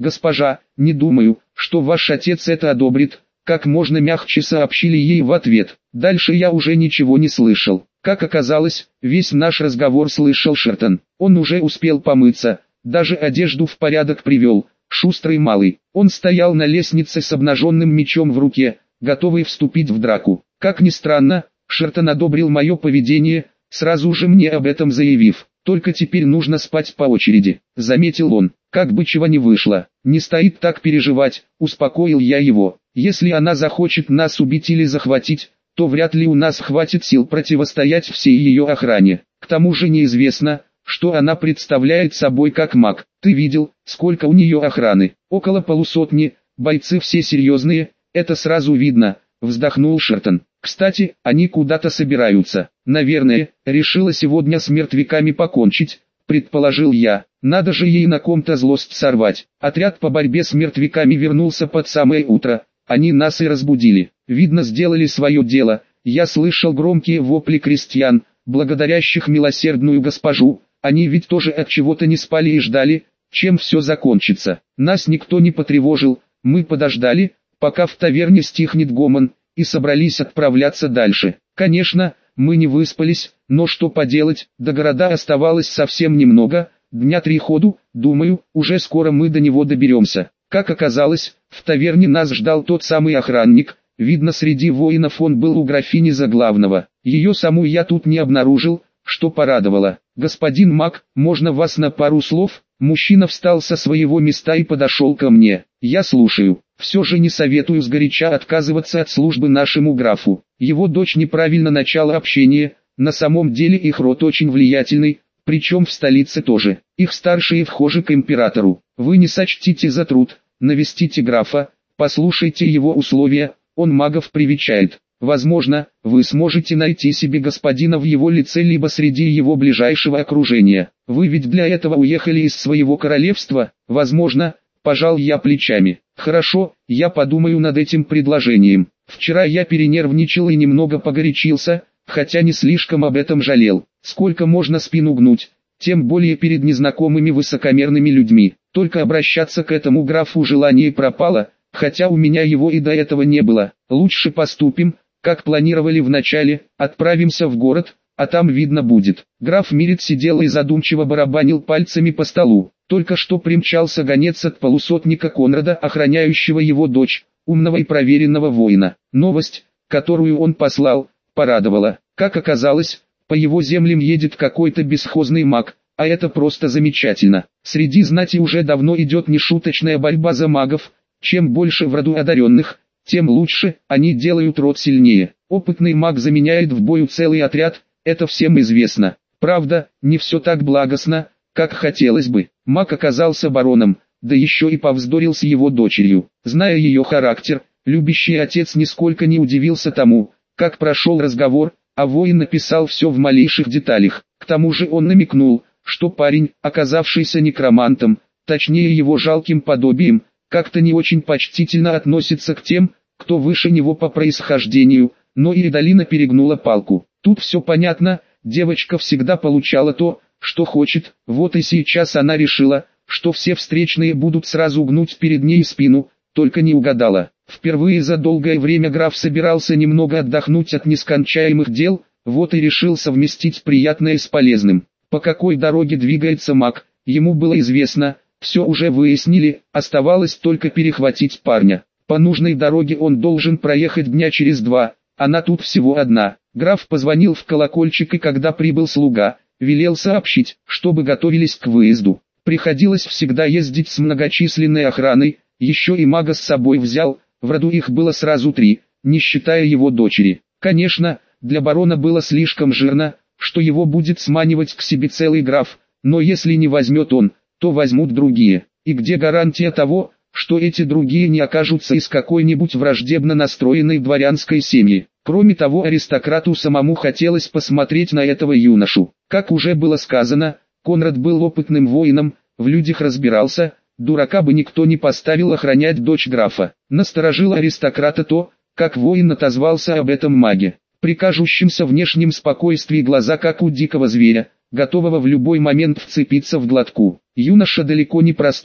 «Госпожа, не думаю, что ваш отец это одобрит», как можно мягче сообщили ей в ответ. Дальше я уже ничего не слышал. Как оказалось, весь наш разговор слышал Шертон. Он уже успел помыться, даже одежду в порядок привел. Шустрый малый. Он стоял на лестнице с обнаженным мечом в руке, готовый вступить в драку. Как ни странно, Шертон одобрил мое поведение, сразу же мне об этом заявив. «Только теперь нужно спать по очереди», — заметил он. Как бы чего ни вышло, не стоит так переживать, успокоил я его. Если она захочет нас убить или захватить, то вряд ли у нас хватит сил противостоять всей ее охране. К тому же неизвестно, что она представляет собой как маг. Ты видел, сколько у нее охраны? Около полусотни, бойцы все серьезные, это сразу видно, вздохнул Шертон. Кстати, они куда-то собираются. Наверное, решила сегодня с мертвяками покончить, предположил я. Надо же ей на ком-то злость сорвать. Отряд по борьбе с мертвяками вернулся под самое утро. Они нас и разбудили. Видно, сделали свое дело. Я слышал громкие вопли крестьян, благодарящих милосердную госпожу. Они ведь тоже от чего-то не спали и ждали, чем все закончится. Нас никто не потревожил. Мы подождали, пока в таверне стихнет гомон, и собрались отправляться дальше. Конечно, мы не выспались, но что поделать, до города оставалось совсем немного, дня 3 ходу, думаю, уже скоро мы до него доберемся. Как оказалось, в таверне нас ждал тот самый охранник, видно среди воинов он был у графини за главного. Ее саму я тут не обнаружил, что порадовало. «Господин маг, можно вас на пару слов?» Мужчина встал со своего места и подошел ко мне. «Я слушаю. Все же не советую сгоряча отказываться от службы нашему графу. Его дочь неправильно начала общения, на самом деле их род очень влиятельный, причем в столице тоже. Их старшие вхожи к императору. Вы не сочтите за труд, навестите графа, послушайте его условия, он магов привечает. Возможно, вы сможете найти себе господина в его лице либо среди его ближайшего окружения. Вы ведь для этого уехали из своего королевства, возможно, пожал я плечами. Хорошо, я подумаю над этим предложением. Вчера я перенервничал и немного погорячился, хотя не слишком об этом жалел. Сколько можно спину гнуть, тем более перед незнакомыми высокомерными людьми. Только обращаться к этому графу желание пропало, хотя у меня его и до этого не было. Лучше поступим, как планировали вначале, отправимся в город, а там видно будет. Граф Мирит сидел и задумчиво барабанил пальцами по столу. Только что примчался гонец от полусотника Конрада, охраняющего его дочь, умного и проверенного воина. Новость, которую он послал, порадовала. Как оказалось, по его землям едет какой-то бесхозный маг, а это просто замечательно. Среди знати уже давно идет нешуточная борьба за магов. Чем больше в роду одаренных, тем лучше, они делают род сильнее. Опытный маг заменяет в бою целый отряд, это всем известно. Правда, не все так благостно, как хотелось бы. Маг оказался бароном, да еще и повздорил с его дочерью. Зная ее характер, любящий отец нисколько не удивился тому, как прошел разговор, а воин написал все в малейших деталях. К тому же он намекнул, что парень, оказавшийся некромантом, точнее его жалким подобием, как-то не очень почтительно относится к тем, кто выше него по происхождению, но и Идалина перегнула палку. Тут все понятно, девочка всегда получала то, что хочет, вот и сейчас она решила, что все встречные будут сразу гнуть перед ней спину, только не угадала. Впервые за долгое время граф собирался немного отдохнуть от нескончаемых дел, вот и решил совместить приятное с полезным. По какой дороге двигается маг, ему было известно. Все уже выяснили, оставалось только перехватить парня. По нужной дороге он должен проехать дня через 2, она тут всего одна. Граф позвонил в колокольчик и когда прибыл слуга, велел сообщить, чтобы готовились к выезду. Приходилось всегда ездить с многочисленной охраной, еще и мага с собой взял, в роду их было сразу 3, не считая его дочери. Конечно, для барона было слишком жирно, что его будет сманивать к себе целый граф, но если не возьмет он, то возьмут другие. И где гарантия того, что эти другие не окажутся из какой-нибудь враждебно настроенной дворянской семьи? Кроме того, аристократу самому хотелось посмотреть на этого юношу. Как уже было сказано, Конрад был опытным воином, в людях разбирался, дурака бы никто не поставил охранять дочь графа. Насторожило аристократа то, как воин отозвался об этом маге. При кажущемся внешнем спокойствии глаза как у дикого зверя, готового в любой момент вцепиться в глотку. Юноша далеко не простой,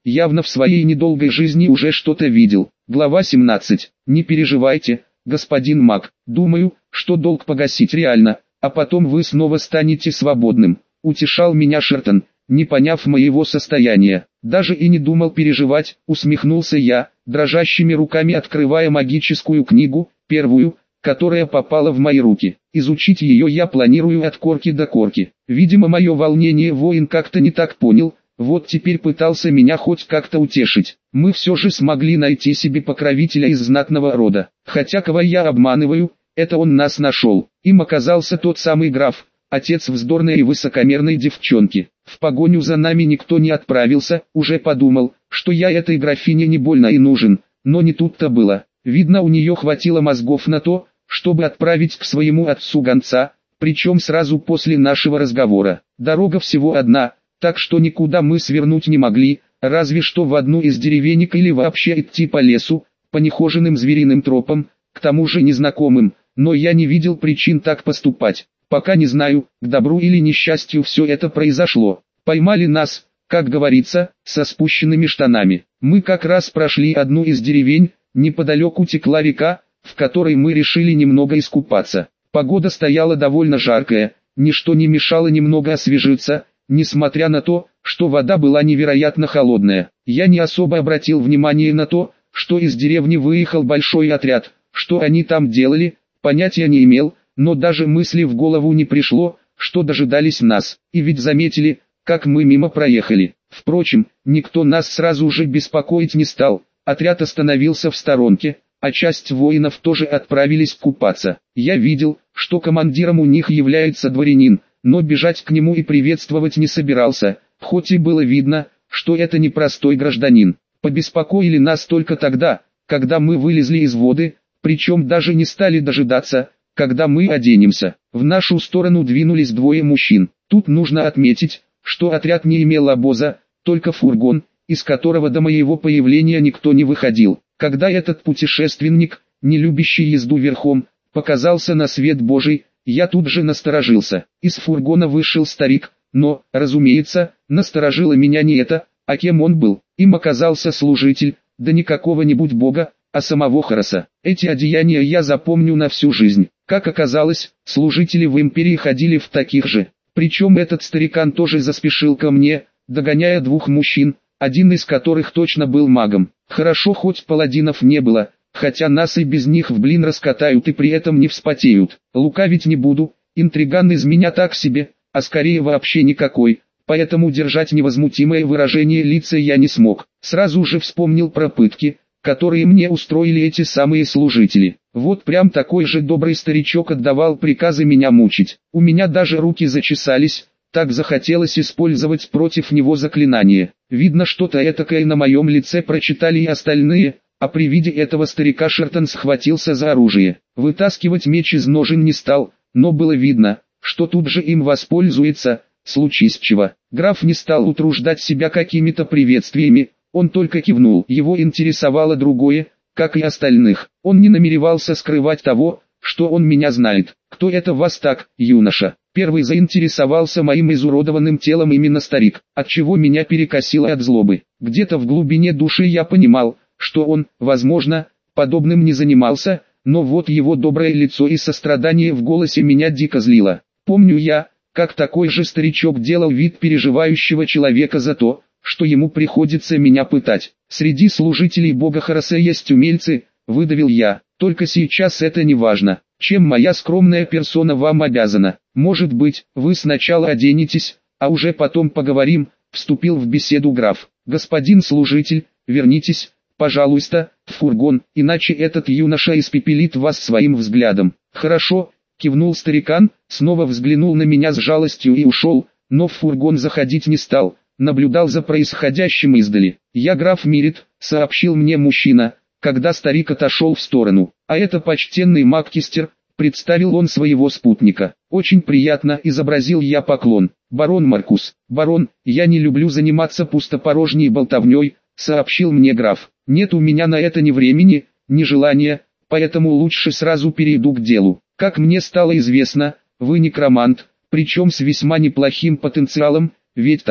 явно в своей недолгой жизни уже что-то видел. Глава 17. Не переживайте, господин маг, думаю, что долг погасить реально, а потом вы снова станете свободным, утешал меня Шертон, не поняв моего состояния. Даже и не думал переживать, усмехнулся я, дрожащими руками открывая магическую книгу, первую, которая попала в мои руки. Изучить ее я планирую от корки до корки. Видимо, мое волнение воин как-то не так понял, вот теперь пытался меня хоть как-то утешить. Мы все же смогли найти себе покровителя из знатного рода. Хотя кого я обманываю, это он нас нашел. Им оказался тот самый граф, отец вздорной и высокомерной девчонки. В погоню за нами никто не отправился, уже подумал, что я этой графине не больно и нужен, но не тут-то было. Видно, у нее хватило мозгов на то, чтобы отправить к своему отцу гонца, причем сразу после нашего разговора. Дорога всего одна, так что никуда мы свернуть не могли, разве что в одну из деревенек или вообще идти по лесу, по нехоженным звериным тропам, к тому же незнакомым, но я не видел причин так поступать. Пока не знаю, к добру или несчастью все это произошло. Поймали нас, как говорится, со спущенными штанами. Мы как раз прошли одну из деревень, неподалеку текла река, в которой мы решили немного искупаться. Погода стояла довольно жаркая, ничто не мешало немного освежиться, несмотря на то, что вода была невероятно холодная. Я не особо обратил внимание на то, что из деревни выехал большой отряд. Что они там делали, понятия не имел, но даже мысли в голову не пришло, что дожидались нас, и ведь заметили, как мы мимо проехали. Впрочем, никто нас сразу же беспокоить не стал, отряд остановился в сторонке, а часть воинов тоже отправились купаться. Я видел, что командиром у них является дворянин, но бежать к нему и приветствовать не собирался, хоть и было видно, что это не простой гражданин. Побеспокоили нас только тогда, когда мы вылезли из воды, причем даже не стали дожидаться, когда мы оденемся. В нашу сторону двинулись двое мужчин. Тут нужно отметить, что отряд не имел обоза, только фургон, из которого до моего появления никто не выходил. Когда этот путешественник, не любящий езду верхом, показался на свет Божий, я тут же насторожился. Из фургона вышел старик, но, разумеется, насторожило меня не это, а кем он был. Им оказался служитель, да не какого-нибудь бога, а самого Хороса. Эти одеяния я запомню на всю жизнь. Как оказалось, служители в империи ходили в таких же. Причем этот старикан тоже заспешил ко мне, догоняя двух мужчин, один из которых точно был магом. Хорошо, хоть паладинов не было, хотя нас и без них в блин раскатают и при этом не вспотеют. Лукавить не буду, интриган из меня так себе, а скорее вообще никакой, поэтому держать невозмутимое выражение лица я не смог. Сразу же вспомнил про пытки, которые мне устроили эти самые служители. Вот прям такой же добрый старичок отдавал приказы меня мучить. У меня даже руки зачесались, так захотелось использовать против него заклинание. Видно, что-то этакое на моем лице прочитали и остальные, а при виде этого старика Шертон схватился за оружие. Вытаскивать меч из ножен не стал, но было видно, что тут же им воспользуется, случись чего. Граф не стал утруждать себя какими-то приветствиями, он только кивнул. Его интересовало другое, как и остальных. Он не намеревался скрывать того, что он меня знает. «Кто это вас так, юноша?» Первый заинтересовался моим изуродованным телом именно старик, отчего меня перекосило от злобы. Где-то в глубине души я понимал, что он, возможно, подобным не занимался, но вот его доброе лицо и сострадание в голосе меня дико злило. Помню я, как такой же старичок делал вид переживающего человека за то, что ему приходится меня пытать. Среди служителей бога Хороса есть умельцы, выдавил я, только сейчас это не важно. Чем моя скромная персона вам обязана? Может быть, вы сначала оденетесь, а уже потом поговорим, вступил в беседу граф. Господин служитель, вернитесь, пожалуйста, в фургон, иначе этот юноша испепелит вас своим взглядом. Хорошо, кивнул старикан, снова взглянул на меня с жалостью и ушел, но в фургон заходить не стал. Наблюдал за происходящим издали. «Я граф Мирит», — сообщил мне мужчина, когда старик отошел в сторону. «А это почтенный маг-кистер», — представил он своего спутника. «Очень приятно», — изобразил я поклон. «Барон Маркус». «Барон, я не люблю заниматься пустопорожней болтовней», — сообщил мне граф. «Нет у меня на это ни времени, ни желания, поэтому лучше сразу перейду к делу. Как мне стало известно, вы некромант, причем с весьма неплохим потенциалом, ведь так?»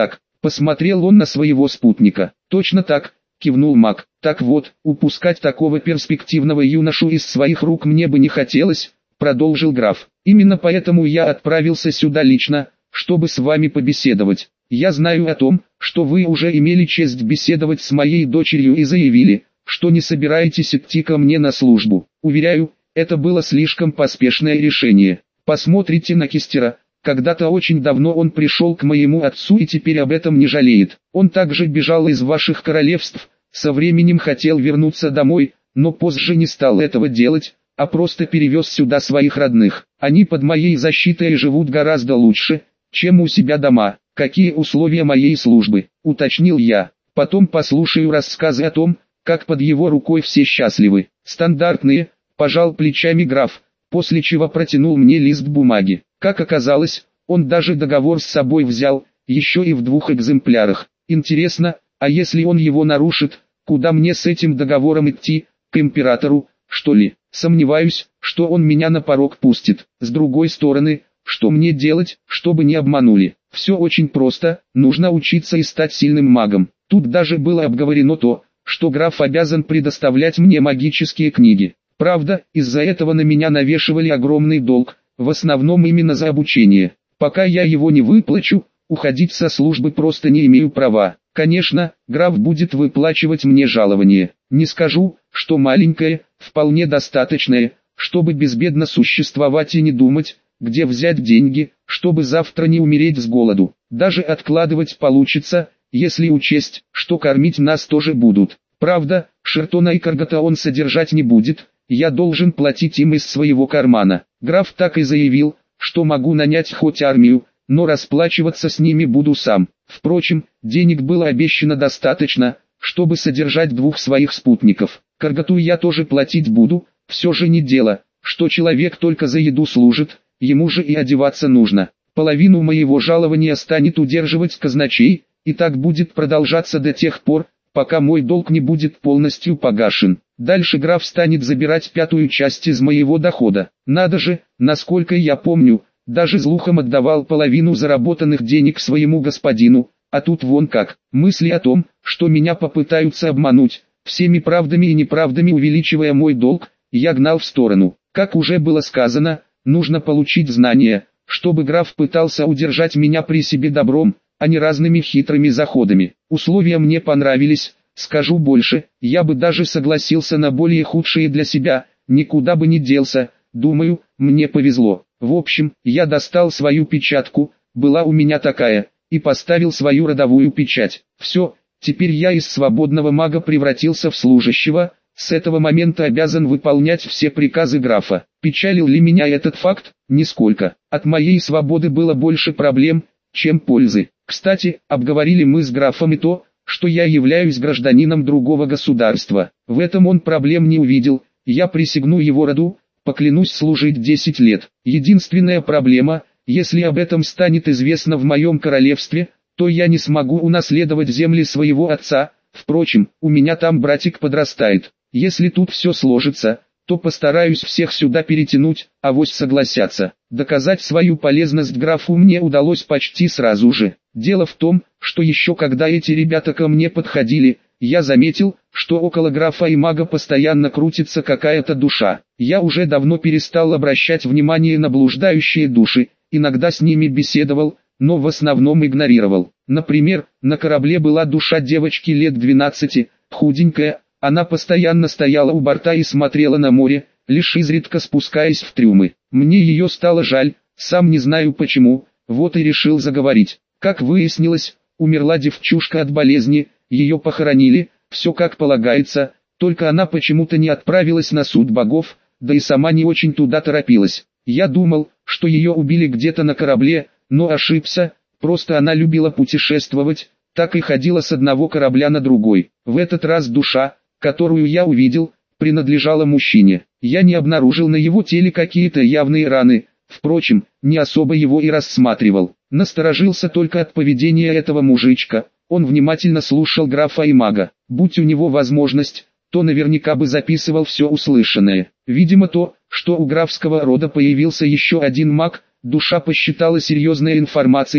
Посмотрел он на своего спутника. Точно так, кивнул маг. Так вот, упускать такого перспективного юношу из своих рук мне бы не хотелось, продолжил граф. Именно поэтому я отправился сюда лично, чтобы с вами побеседовать. Я знаю о том, что вы уже имели честь беседовать с моей дочерью и заявили, что не собираетесь идти ко мне на службу. Уверяю, это было слишком поспешное решение. Посмотрите на Кистера. Когда-то очень давно он пришел к моему отцу и теперь об этом не жалеет. Он также бежал из ваших королевств, со временем хотел вернуться домой, но позже не стал этого делать, а просто перевез сюда своих родных. Они под моей защитой и живут гораздо лучше, чем у себя дома. Какие условия моей службы, уточнил я. Потом послушаю рассказы о том, как под его рукой все счастливы. Стандартные, пожал плечами граф, после чего протянул мне лист бумаги. Как оказалось, он даже договор с собой взял, еще и в 2 экземплярах. Интересно, а если он его нарушит, куда мне с этим договором идти, к императору, что ли? Сомневаюсь, что он меня на порог пустит. С другой стороны, что мне делать, чтобы не обманули? Все очень просто, нужно учиться и стать сильным магом. Тут даже было обговорено то, что граф обязан предоставлять мне магические книги. Правда, из-за этого на меня навешивали огромный долг, в основном именно за обучение. Пока я его не выплачу, уходить со службы просто не имею права. Конечно, граф будет выплачивать мне жалование. Не скажу, что маленькое, вполне достаточное, чтобы безбедно существовать и не думать, где взять деньги, чтобы завтра не умереть с голоду. Даже откладывать получится, если учесть, что кормить нас тоже будут. Правда, Шертона и Каргата он содержать не будет, я должен платить им из своего кармана. Граф так и заявил, что могу нанять хоть армию, но расплачиваться с ними буду сам. Впрочем, денег было обещано достаточно, чтобы содержать 2 своих спутников. Каргату я тоже платить буду, все же не дело, что человек только за еду служит, ему же и одеваться нужно. Половину моего жалования станет удерживать казначей, и так будет продолжаться до тех пор, пока мой долг не будет полностью погашен. Дальше граф станет забирать 5-ю часть из моего дохода. Надо же, насколько я помню, даже Злухом отдавал половину заработанных денег своему господину, а тут вон как. Мысли о том, что меня попытаются обмануть, всеми правдами и неправдами увеличивая мой долг, я гнал в сторону. Как уже было сказано, нужно получить знания, чтобы граф пытался удержать меня при себе добром, а не разными хитрыми заходами. Условия мне понравились, скажу больше, я бы даже согласился на более худшие для себя, никуда бы не делся, думаю, мне повезло. В общем, я достал свою печатку, была у меня такая, и поставил свою родовую печать. Все, теперь я из свободного мага превратился в служащего, с этого момента обязан выполнять все приказы графа. Печалил ли меня этот факт? Нисколько. От моей свободы было больше проблем, чем пользы. Кстати, обговорили мы с графом и то, что я являюсь гражданином другого государства. В этом он проблем не увидел, я присягну его роду, поклянусь служить 10 лет. Единственная проблема, если об этом станет известно в моем королевстве, то я не смогу унаследовать земли своего отца, впрочем, у меня там братик подрастает. Если тут все сложится, то постараюсь всех сюда перетянуть, авось согласятся. Доказать свою полезность графу мне удалось почти сразу же. Дело в том, что еще когда эти ребята ко мне подходили, я заметил, что около графа и мага постоянно крутится какая-то душа. Я уже давно перестал обращать внимание на блуждающие души, иногда с ними беседовал, но в основном игнорировал. Например, на корабле была душа девочки лет 12, худенькая, она постоянно стояла у борта и смотрела на море, лишь изредка спускаясь в трюмы. Мне ее стало жаль, сам не знаю почему, вот и решил заговорить. Как выяснилось, умерла девчушка от болезни, ее похоронили, все как полагается, только она почему-то не отправилась на суд богов, да и сама не очень туда торопилась. Я думал, что ее убили где-то на корабле, но ошибся, просто она любила путешествовать, так и ходила с одного корабля на другой. В этот раз душа, которую я увидел, принадлежала мужчине. Я не обнаружил на его теле какие-то явные раны, впрочем, не особо его и рассматривал. Насторожился только от поведения этого мужичка, он внимательно слушал графа и мага. Будь у него возможность, то наверняка бы записывал все услышанное. Видимо то, что у графского рода появился еще один маг, душа посчитала серьезной информацией,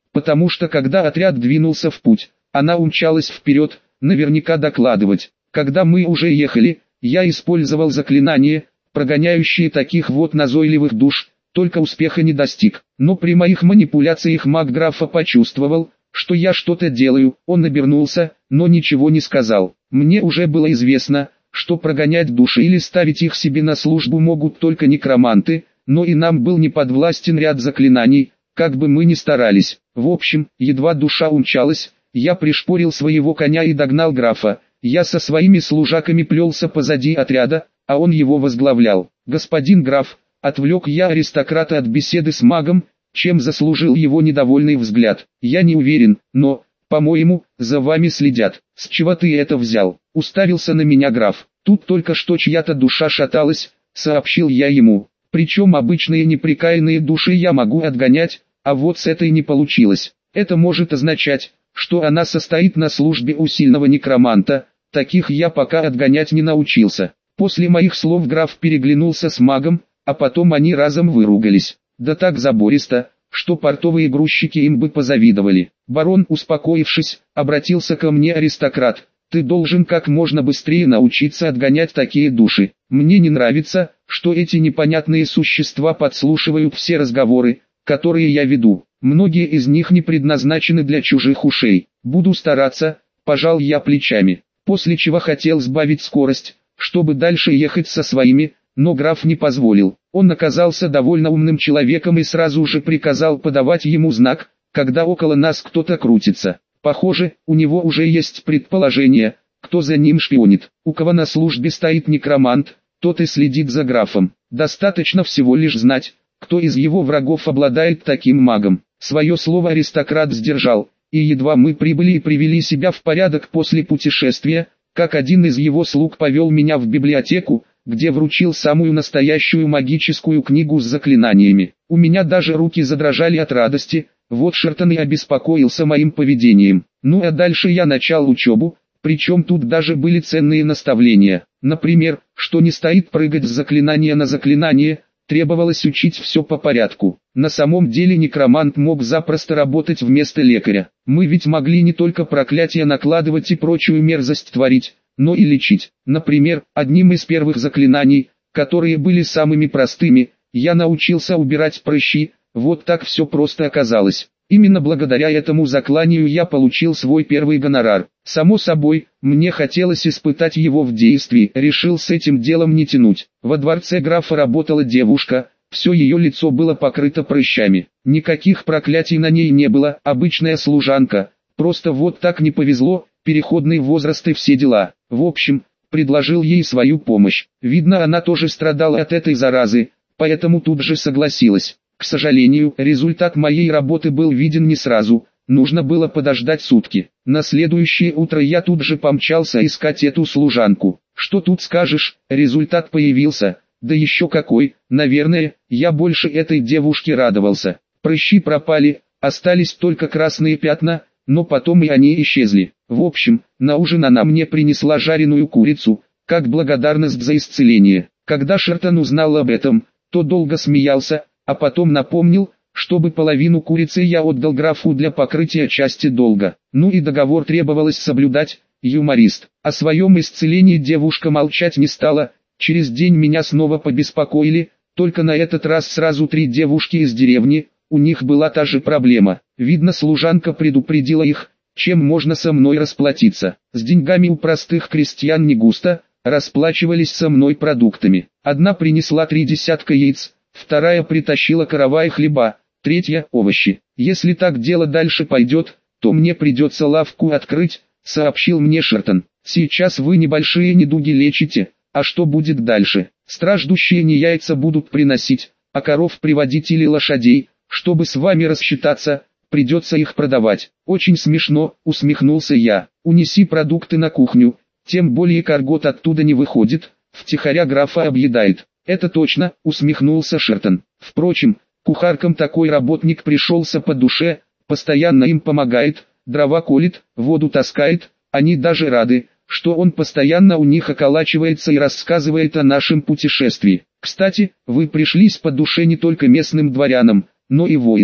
потому что когда отряд двинулся в путь, она умчалась вперед, наверняка докладывать. Когда мы уже ехали, я использовал заклинание, прогоняющее таких вот назойливых душ, только успеха не достиг. Но при моих манипуляциях маг графа почувствовал, что я что-то делаю, он обернулся, но ничего не сказал. Мне уже было известно, что прогонять души или ставить их себе на службу могут только некроманты, но и нам был не подвластен ряд заклинаний, как бы мы ни старались. В общем, едва душа умчалась, я пришпорил своего коня и догнал графа. Я со своими служаками плелся позади отряда, а он его возглавлял. «Господин граф», отвлек я аристократа от беседы с магом, чем заслужил его недовольный взгляд. «Я не уверен, но, по-моему, за вами следят». «С чего ты это взял?» — уставился на меня граф. «Тут только что чья-то душа шаталась», — сообщил я ему. «Причем обычные неприкаянные души я могу отгонять, а вот с этой не получилось. Это может означать, что она состоит на службе у сильного некроманта, таких я пока отгонять не научился». После моих слов граф переглянулся с магом, а потом они разом выругались. Да так забористо, что портовые грузчики им бы позавидовали. «Барон», успокоившись, обратился ко мне аристократ. «Ты должен как можно быстрее научиться отгонять такие души. Мне не нравится, что эти непонятные существа подслушивают все разговоры, которые я веду. Многие из них не предназначены для чужих ушей. Буду стараться», — пожал я плечами. После чего хотел сбавить скорость, чтобы дальше ехать со своими, но граф не позволил. Он оказался довольно умным человеком и сразу же приказал подавать ему знак, когда около нас кто-то крутится. Похоже, у него уже есть предположение, кто за ним шпионит. У кого на службе стоит некромант, тот и следит за графом. Достаточно всего лишь знать, кто из его врагов обладает таким магом. Свое слово аристократ сдержал, и едва мы прибыли и привели себя в порядок после путешествия, как один из его слуг повел меня в библиотеку, где вручил самую настоящую магическую книгу с заклинаниями. У меня даже руки задрожали от радости, вот Шертон и обеспокоился моим поведением. Ну а дальше я начал учебу, причем тут даже были ценные наставления. Например, что не стоит прыгать с заклинания на заклинание, требовалось учить все по порядку. На самом деле некромант мог запросто работать вместо лекаря. Мы ведь могли не только проклятия накладывать и прочую мерзость творить, но и лечить. Например, одним из первых заклинаний, которые были самыми простыми, я научился убирать прыщи, вот так все просто оказалось. Именно благодаря этому закланию я получил свой первый гонорар. Само собой, мне хотелось испытать его в действии, решил с этим делом не тянуть. Во дворце графа работала девушка, все ее лицо было покрыто прыщами. Никаких проклятий на ней не было, обычная служанка, просто вот так не повезло, переходный возраст и все дела. В общем, предложил ей свою помощь. Видно, она тоже страдала от этой заразы, поэтому тут же согласилась. К сожалению, результат моей работы был виден не сразу, нужно было подождать сутки. На следующее утро я тут же помчался искать эту служанку. Что тут скажешь, результат появился, да еще какой, наверное, я больше этой девушке радовался. Прыщи пропали, остались только красные пятна, но потом и они исчезли. В общем, на ужин она мне принесла жареную курицу, как благодарность за исцеление. Когда Шертон узнал об этом, то долго смеялся, а потом напомнил, чтобы половину курицы я отдал графу для покрытия части долга. Ну и договор требовалось соблюдать, юморист. О своем исцелении девушка молчать не стала, через день меня снова побеспокоили, только на этот раз сразу 3 девушки из деревни, у них была та же проблема. Видно, служанка предупредила их, чем можно со мной расплатиться. С деньгами у простых крестьян не густо, расплачивались со мной продуктами. Одна принесла 3 десятка яиц, вторая притащила каравай хлеба, третья – овощи. «Если так дело дальше пойдет, то мне придется лавку открыть», – сообщил мне Шертон. «Сейчас вы небольшие недуги лечите, а что будет дальше? Страждущие не яйца будут приносить, а коров приводить или лошадей, чтобы с вами рассчитаться, придется их продавать». «Очень смешно», – усмехнулся я. «Унеси продукты на кухню, тем более Каргот оттуда не выходит, втихаря графа объедает». «Это точно», — усмехнулся Шертон. «Впрочем, кухаркам такой работник пришелся по душе, постоянно им помогает, дрова колет, воду таскает, они даже рады, что он постоянно у них околачивается и рассказывает о нашем путешествии. Кстати, вы пришлись по душе не только местным дворянам, но и воинам.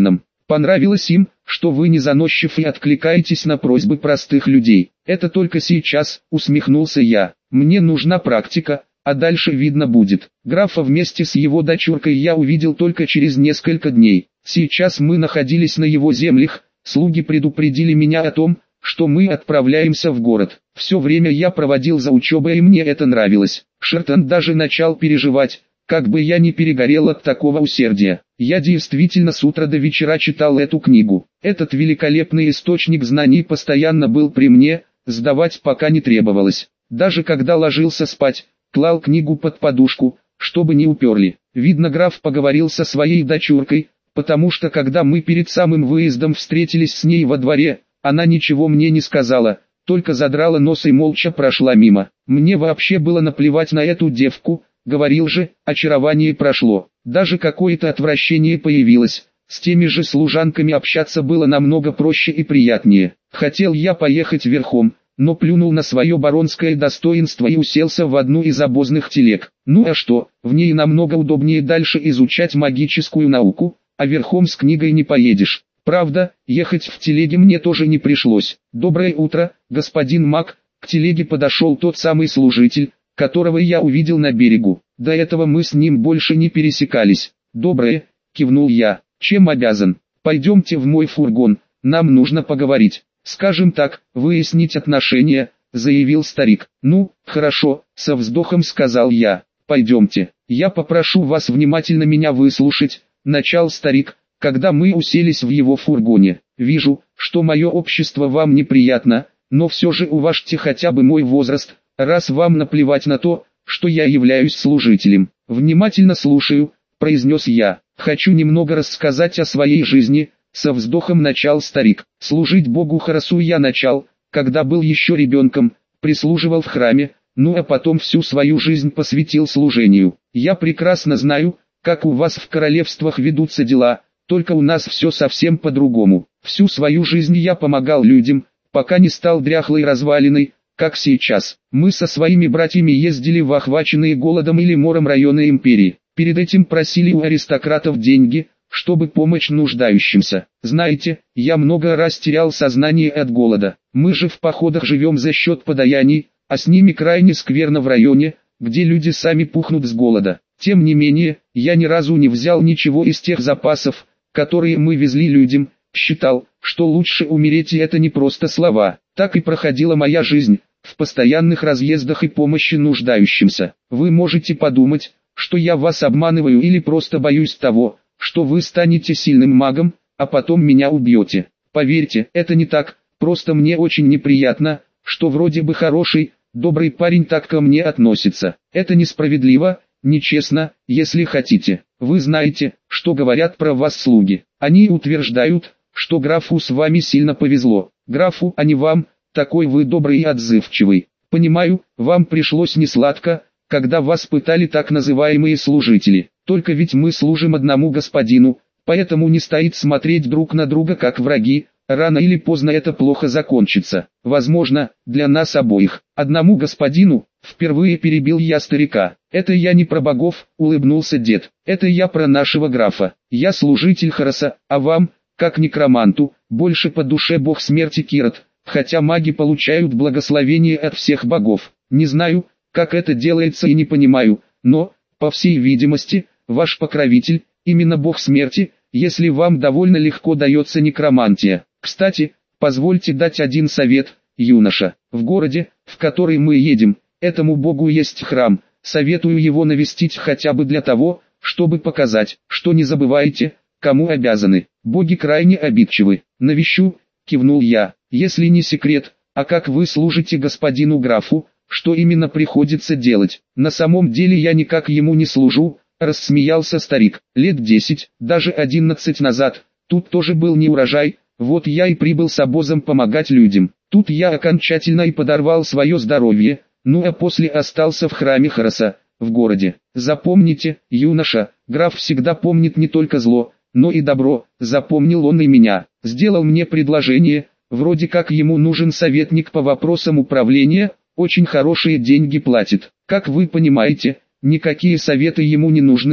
Понравилось им, что вы не заносчив и откликаетесь на просьбы простых людей. Это только сейчас, усмехнулся я. Мне нужна практика, а дальше видно будет. Графа вместе с его дочуркой я увидел только через несколько дней. Сейчас мы находились на его землях, слуги предупредили меня о том, что мы отправляемся в город. Все время я проводил за учебой, и мне это нравилось. Шертон даже начал переживать, как бы я не перегорел от такого усердия. Я действительно с утра до вечера читал эту книгу. Этот великолепный источник знаний постоянно был при мне, сдавать пока не требовалось. Даже когда ложился спать, клал книгу под подушку, чтобы не уперли. Видно, граф поговорил со своей дочуркой, потому что когда мы перед самым выездом встретились с ней во дворе, она ничего мне не сказала, только задрала нос и молча прошла мимо. Мне вообще было наплевать на эту девку, говорил же, очарование прошло. Даже какое-то отвращение появилось. С теми же служанками общаться было намного проще и приятнее. Хотел я поехать верхом, но плюнул на свое баронское достоинство и уселся в одну из обозных телег. Ну а что, в ней намного удобнее дальше изучать магическую науку, а верхом с книгой не поедешь. Правда, ехать в телеге мне тоже не пришлось. «Доброе утро, господин маг», к телеге подошел тот самый служитель, которого я увидел на берегу. До этого мы с ним больше не пересекались. «Доброе», кивнул я, — «чем обязан?» «Пойдемте в мой фургон, нам нужно поговорить. Скажем так, выяснить отношения», — заявил старик. «Ну, хорошо», — со вздохом сказал я. «Пойдемте, я попрошу вас внимательно меня выслушать», — начал старик, когда мы уселись в его фургоне. «Вижу, что мое общество вам неприятно, но все же уважьте хотя бы мой возраст, раз вам наплевать на то, что я являюсь служителем». «Внимательно слушаю», — произнес я. «Хочу немного рассказать о своей жизни», — со вздохом начал старик. «Служить Богу Хорасу я начал, когда был еще ребенком, прислуживал в храме, ну а потом всю свою жизнь посвятил служению. Я прекрасно знаю, как у вас в королевствах ведутся дела, только у нас все совсем по-другому. Всю свою жизнь я помогал людям, пока не стал дряхлой развалиной, как сейчас. Мы со своими братьями ездили в охваченные голодом или мором районы империи. Перед этим просили у аристократов деньги, чтобы помочь нуждающимся. Знаете, я много раз терял сознание от голода. Мы же в походах живем за счет подаяний, а с ними крайне скверно в районе, где люди сами пухнут с голода. Тем не менее, я ни разу не взял ничего из тех запасов, которые мы везли людям, считал, что лучше умереть, и это не просто слова. Так и проходила моя жизнь, в постоянных разъездах и помощи нуждающимся. Вы можете подумать, что я вас обманываю или просто боюсь того, что вы станете сильным магом, а потом меня убьете. Поверьте, это не так, просто мне очень неприятно, что вроде бы хороший, добрый парень так ко мне относится. Это несправедливо, нечестно, если хотите. Вы знаете, что говорят про вас слуги. Они утверждают, что графу с вами сильно повезло. Графу, а не вам, такой вы добрый и отзывчивый. Понимаю, вам пришлось несладко, когда вас пытали так называемые служители. Только ведь мы служим одному господину, поэтому не стоит смотреть друг на друга как враги. Рано или поздно это плохо закончится. Возможно, для нас обоих. Одному господину, впервые перебил я старика. Это я не про богов, улыбнулся дед. Это я про нашего графа. Я служитель Хораса, а вам, как некроманту, больше по душе бог смерти Кирот. Хотя маги получают благословение от всех богов. Не знаю, как это делается и не понимаю, но, по всей видимости, ваш покровитель, именно бог смерти, если вам довольно легко дается некромантия. Кстати, позвольте дать один совет, юноша. В городе, в который мы едем, этому богу есть храм. Советую его навестить хотя бы для того, чтобы показать, что не забывайте, кому обязаны. Боги крайне обидчивы. Навещу, кивнул я. Если не секрет, а как вы служите господину графу, что именно приходится делать? На самом деле я никак ему не служу, рассмеялся старик. Лет 10, даже 11 назад, тут тоже был неурожай. Вот я и прибыл с обозом помогать людям. Тут я окончательно и подорвал свое здоровье, ну а после остался в храме Хораса, в городе. Запомните, юноша, граф всегда помнит не только зло, но и добро. Запомнил он и меня. Сделал мне предложение, вроде как ему нужен советник по вопросам управления, очень хорошие деньги платит. Как вы понимаете, никакие советы ему не нужны,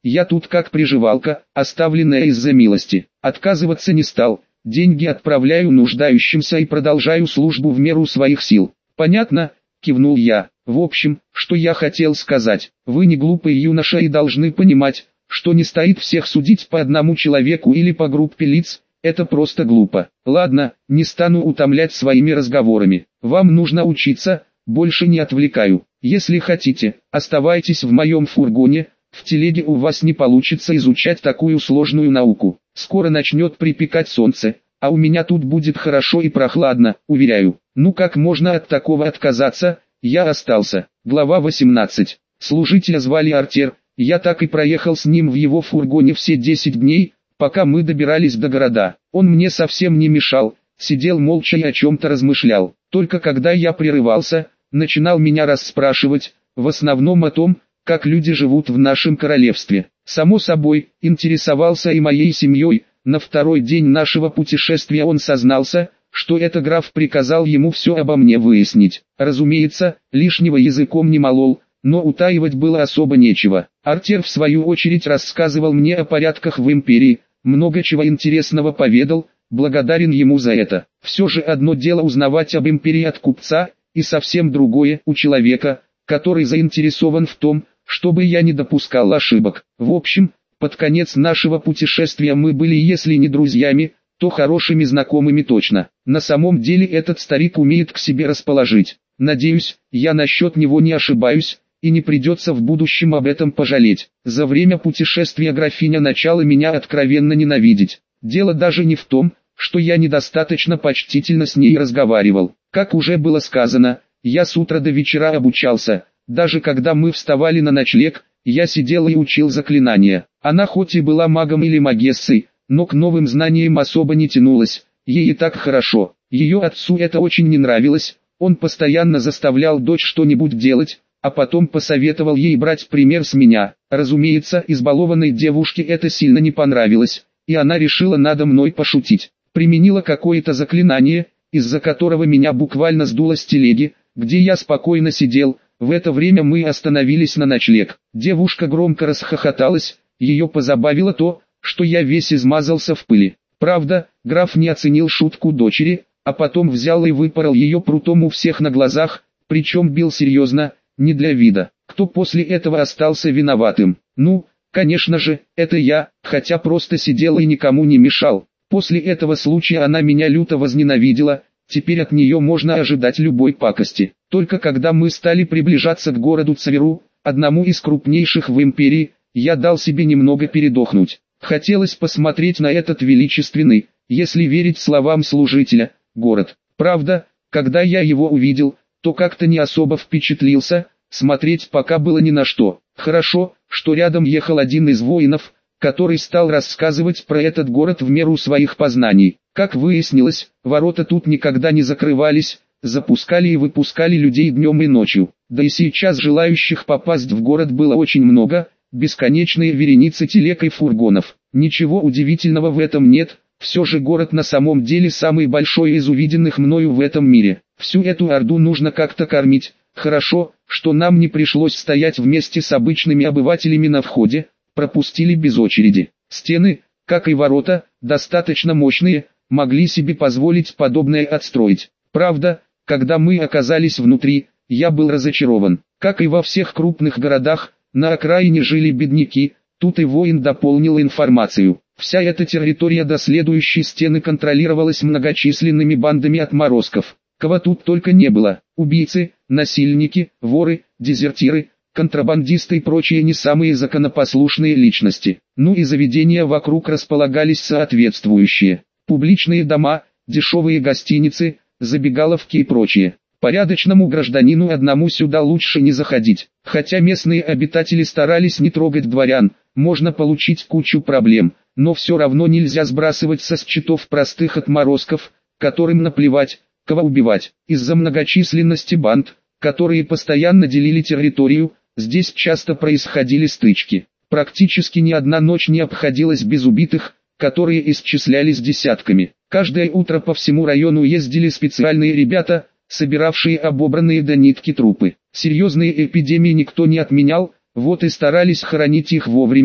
Я тут как приживалка, оставленная из-за милости. Отказываться не стал, деньги отправляю нуждающимся и продолжаю службу в меру своих сил. Понятно? Кивнул я. В общем, что я хотел сказать, вы не глупый юноша и должны понимать, что не стоит всех судить по одному человеку или по группе лиц, это просто глупо. Ладно, не стану утомлять своими разговорами. Вам нужно учиться, больше не отвлекаю. Если хотите, оставайтесь в моем фургоне, в телеге у вас не получится изучать такую сложную науку. Скоро начнет припекать солнце, а у меня тут будет хорошо и прохладно, уверяю. Ну как можно от такого отказаться? Я остался. Глава 18. Служителя звали Артер, я так и проехал с ним в его фургоне все 10 дней, пока мы добирались до города. Он мне совсем не мешал, сидел молча и о чем-то размышлял. Только когда я прерывался, начинал меня расспрашивать, в основном о том, как люди живут в нашем королевстве. Само собой, интересовался и моей семьей. На второй день нашего путешествия он сознался, что это граф приказал ему все обо мне выяснить. Разумеется, лишнего языком не молол, но утаивать было особо нечего. Артер в свою очередь рассказывал мне о порядках в империи, много чего интересного поведал, благодарен ему за это. Все же одно дело узнавать об империи от купца, и совсем другое у человека, который заинтересован в том, чтобы я не допускал ошибок. В общем, под конец нашего путешествия мы были, если не друзьями, то хорошими знакомыми точно. На самом деле этот старик умеет к себе расположить. Надеюсь, я насчет него не ошибаюсь, и не придется в будущем об этом пожалеть. За время путешествия графиня начала меня откровенно ненавидеть. Дело даже не в том, что я недостаточно почтительно с ней разговаривал. Как уже было сказано, я с утра до вечера обучался. Даже когда мы вставали на ночлег, я сидел и учил заклинания. Она хоть и была магом или магессой, но к новым знаниям особо не тянулась. Ей и так хорошо. Ее отцу это очень не нравилось. Он постоянно заставлял дочь что-нибудь делать, а потом посоветовал ей брать пример с меня. Разумеется, избалованной девушке это сильно не понравилось, и она решила надо мной пошутить. Применила какое-то заклинание, из-за которого меня буквально сдуло с телеги, где я спокойно сидел. В это время мы остановились на ночлег. Девушка громко расхохоталась, ее позабавило то, что я весь измазался в пыли. Правда, граф не оценил шутку дочери, а потом взял и выпорол ее прутом у всех на глазах, причем бил серьезно, не для вида. Кто после этого остался виноватым? Ну, конечно же, это я, хотя просто сидел и никому не мешал. После этого случая она меня люто возненавидела, теперь от нее можно ожидать любой пакости. Только когда мы стали приближаться к городу Цаверу, одному из крупнейших в империи, я дал себе немного передохнуть. Хотелось посмотреть на этот величественный, если верить словам служителя, город. Правда, когда я его увидел, то как-то не особо впечатлился, смотреть пока было ни на что. Хорошо, что рядом ехал один из воинов, который стал рассказывать про этот город в меру своих познаний. Как выяснилось, ворота тут никогда не закрывались, запускали и выпускали людей днем и ночью. Да и сейчас желающих попасть в город было очень много, бесконечные вереницы телег и фургонов. Ничего удивительного в этом нет, все же город на самом деле самый большой из увиденных мною в этом мире. Всю эту орду нужно как-то кормить. Хорошо, что нам не пришлось стоять вместе с обычными обывателями на входе, пропустили без очереди. Стены, как и ворота, достаточно мощные, могли себе позволить подобное отстроить. Правда, когда мы оказались внутри, я был разочарован. Как и во всех крупных городах, на окраине жили бедняки, тут и воин дополнил информацию. Вся эта территория до следующей стены контролировалась многочисленными бандами отморозков. Кого тут только не было: убийцы, насильники, воры, дезертиры, контрабандисты и прочие не самые законопослушные личности. Ну и заведения вокруг располагались соответствующие. Публичные дома, дешевые гостиницы, забегаловки и прочее. Порядочному гражданину одному сюда лучше не заходить. Хотя местные обитатели старались не трогать дворян, можно получить кучу проблем, но все равно нельзя сбрасывать со счетов простых отморозков, которым наплевать, кого убивать. Из-за многочисленности банд, которые постоянно делили территорию, здесь часто происходили стычки. Практически ни одна ночь не обходилась без убитых, которые исчислялись десятками. Каждое утро по всему району ездили специальные ребята, собиравшие обобранные до нитки трупы. Серьезные эпидемии никто не отменял, вот и старались хоронить их вовремя,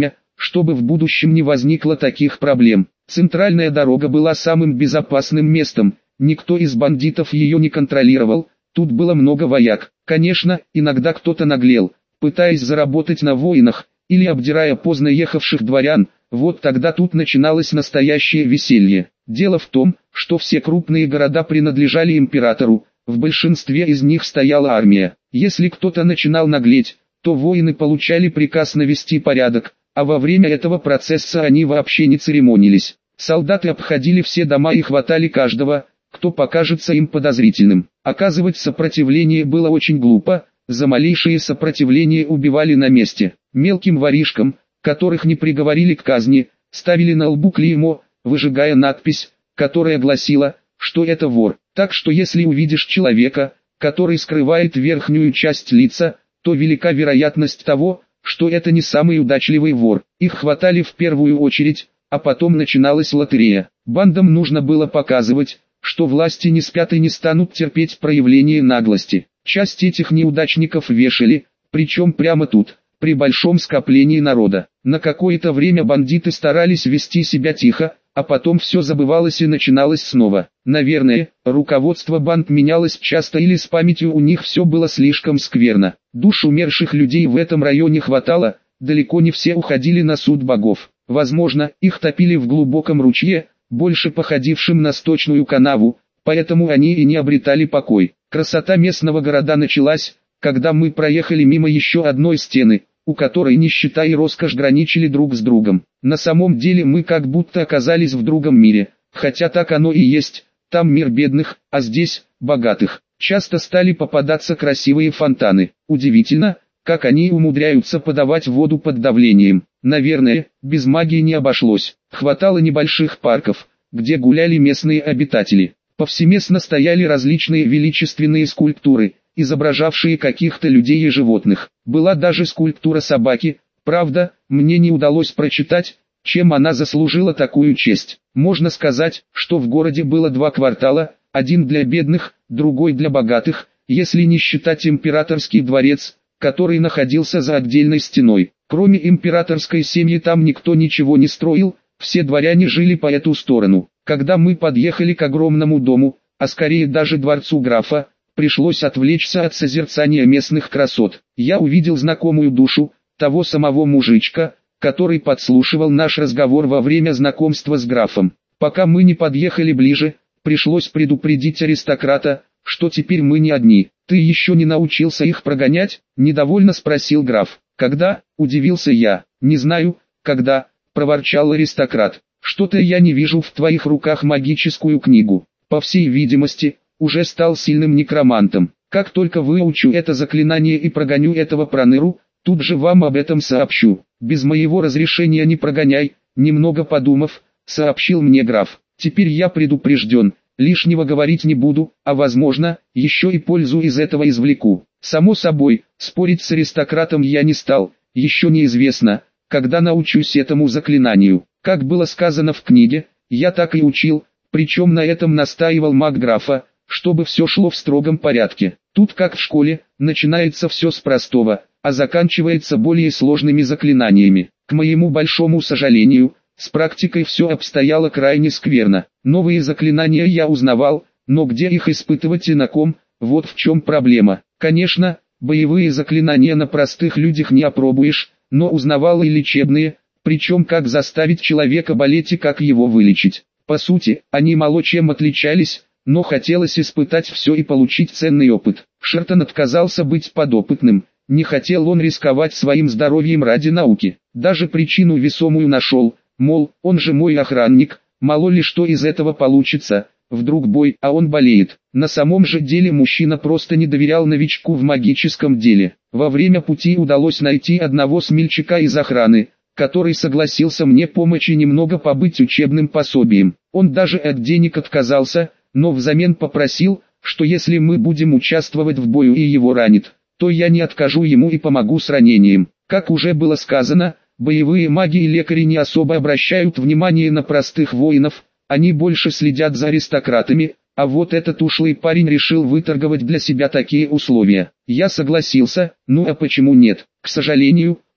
чтобы в будущем не возникло таких проблем. Центральная дорога была самым безопасным местом, никто из бандитов ее не контролировал, тут было много вояк. Конечно, иногда кто-то наглел, пытаясь заработать на воинах, или обдирая поздно ехавших дворян, вот тогда тут начиналось настоящее веселье. Дело в том, что все крупные города принадлежали императору, в большинстве из них стояла армия. Если кто-то начинал наглеть, то воины получали приказ навести порядок, а во время этого процесса они вообще не церемонились. Солдаты обходили все дома и хватали каждого, кто покажется им подозрительным. Оказывать сопротивление было очень глупо, за малейшее сопротивление убивали на месте. Мелким воришкам, которых не приговорили к казни, ставили на лбу клеймо, выжигая надпись, которая гласила, что это вор. Так что если увидишь человека, который скрывает верхнюю часть лица, то велика вероятность того, что это не самый удачливый вор. Их хватали в первую очередь, а потом начиналась лотерея. Бандам нужно было показывать, что власти не спят и не станут терпеть проявление наглости. Часть этих неудачников вешали, причем прямо тут, при большом скоплении народа. На какое-то время бандиты старались вести себя тихо, а потом все забывалось и начиналось снова. Наверное, руководство банд менялось часто или с памятью у них все было слишком скверно. Душ умерших людей в этом районе хватало, далеко не все уходили на суд богов. Возможно, их топили в глубоком ручье, больше походившем на сточную канаву, поэтому они и не обретали покой. Красота местного города началась, когда мы проехали мимо еще одной стены, у которой нищета и роскошь граничили друг с другом. На самом деле мы как будто оказались в другом мире, хотя так оно и есть, там мир бедных, а здесь – богатых. Часто стали попадаться красивые фонтаны. Удивительно, как они умудряются подавать воду под давлением. Наверное, без магии не обошлось. Хватало небольших парков, где гуляли местные обитатели. Повсеместно стояли различные величественные скульптуры, изображавшие каких-то людей и животных. Была даже скульптура собаки, правда, мне не удалось прочитать, чем она заслужила такую честь. Можно сказать, что в городе было два квартала, один для бедных, другой для богатых, если не считать императорский дворец, который находился за отдельной стеной. Кроме императорской семьи там никто ничего не строил, все дворяне жили по эту сторону. Когда мы подъехали к огромному дому, а скорее даже дворцу графа, пришлось отвлечься от созерцания местных красот. Я увидел знакомую душу, того самого мужичка, который подслушивал наш разговор во время знакомства с графом. Пока мы не подъехали ближе, пришлось предупредить аристократа, что теперь мы не одни. «Ты еще не научился их прогонять?» – недовольно спросил граф. «Когда?» – удивился я. «Не знаю, когда», – проворчал аристократ. «Что-то я не вижу в твоих руках магическую книгу. По всей видимости, уже стал сильным некромантом. Как только выучу это заклинание и прогоню этого проныру, тут же вам об этом сообщу. Без моего разрешения не прогоняй», – немного подумав, сообщил мне граф. «Теперь я предупрежден, лишнего говорить не буду, а возможно, еще и пользу из этого извлеку». Само собой, спорить с аристократом я не стал, еще неизвестно, когда научусь этому заклинанию. Как было сказано в книге, я так и учил, причем на этом настаивал маг графа, чтобы все шло в строгом порядке. Тут как в школе, начинается все с простого, а заканчивается более сложными заклинаниями. К моему большому сожалению, с практикой все обстояло крайне скверно. Новые заклинания я узнавал, но где их испытывать и на ком, вот в чем проблема. Конечно, боевые заклинания на простых людях не опробуешь, но узнавал и лечебные, причем как заставить человека болеть и как его вылечить. По сути, они мало чем отличались, но хотелось испытать все и получить ценный опыт. Шертон отказался быть подопытным, не хотел он рисковать своим здоровьем ради науки. Даже причину весомую нашел, мол, он же мой охранник, мало ли что из этого получится, вдруг бой, а он болеет. На самом же деле мужчина просто не доверял новичку в магическом деле. Во время пути удалось найти одного смельчака из охраны, который согласился мне помочь и немного побыть учебным пособием. Он даже от денег отказался, но взамен попросил, что если мы будем участвовать в бою и его ранит, то я не откажу ему и помогу с ранением. Как уже было сказано, боевые маги и лекари не особо обращают внимание на простых воинов, они больше следят за аристократами, а вот этот ушлый парень решил выторговать для себя такие условия. Я согласился, ну а почему нет? К сожалению,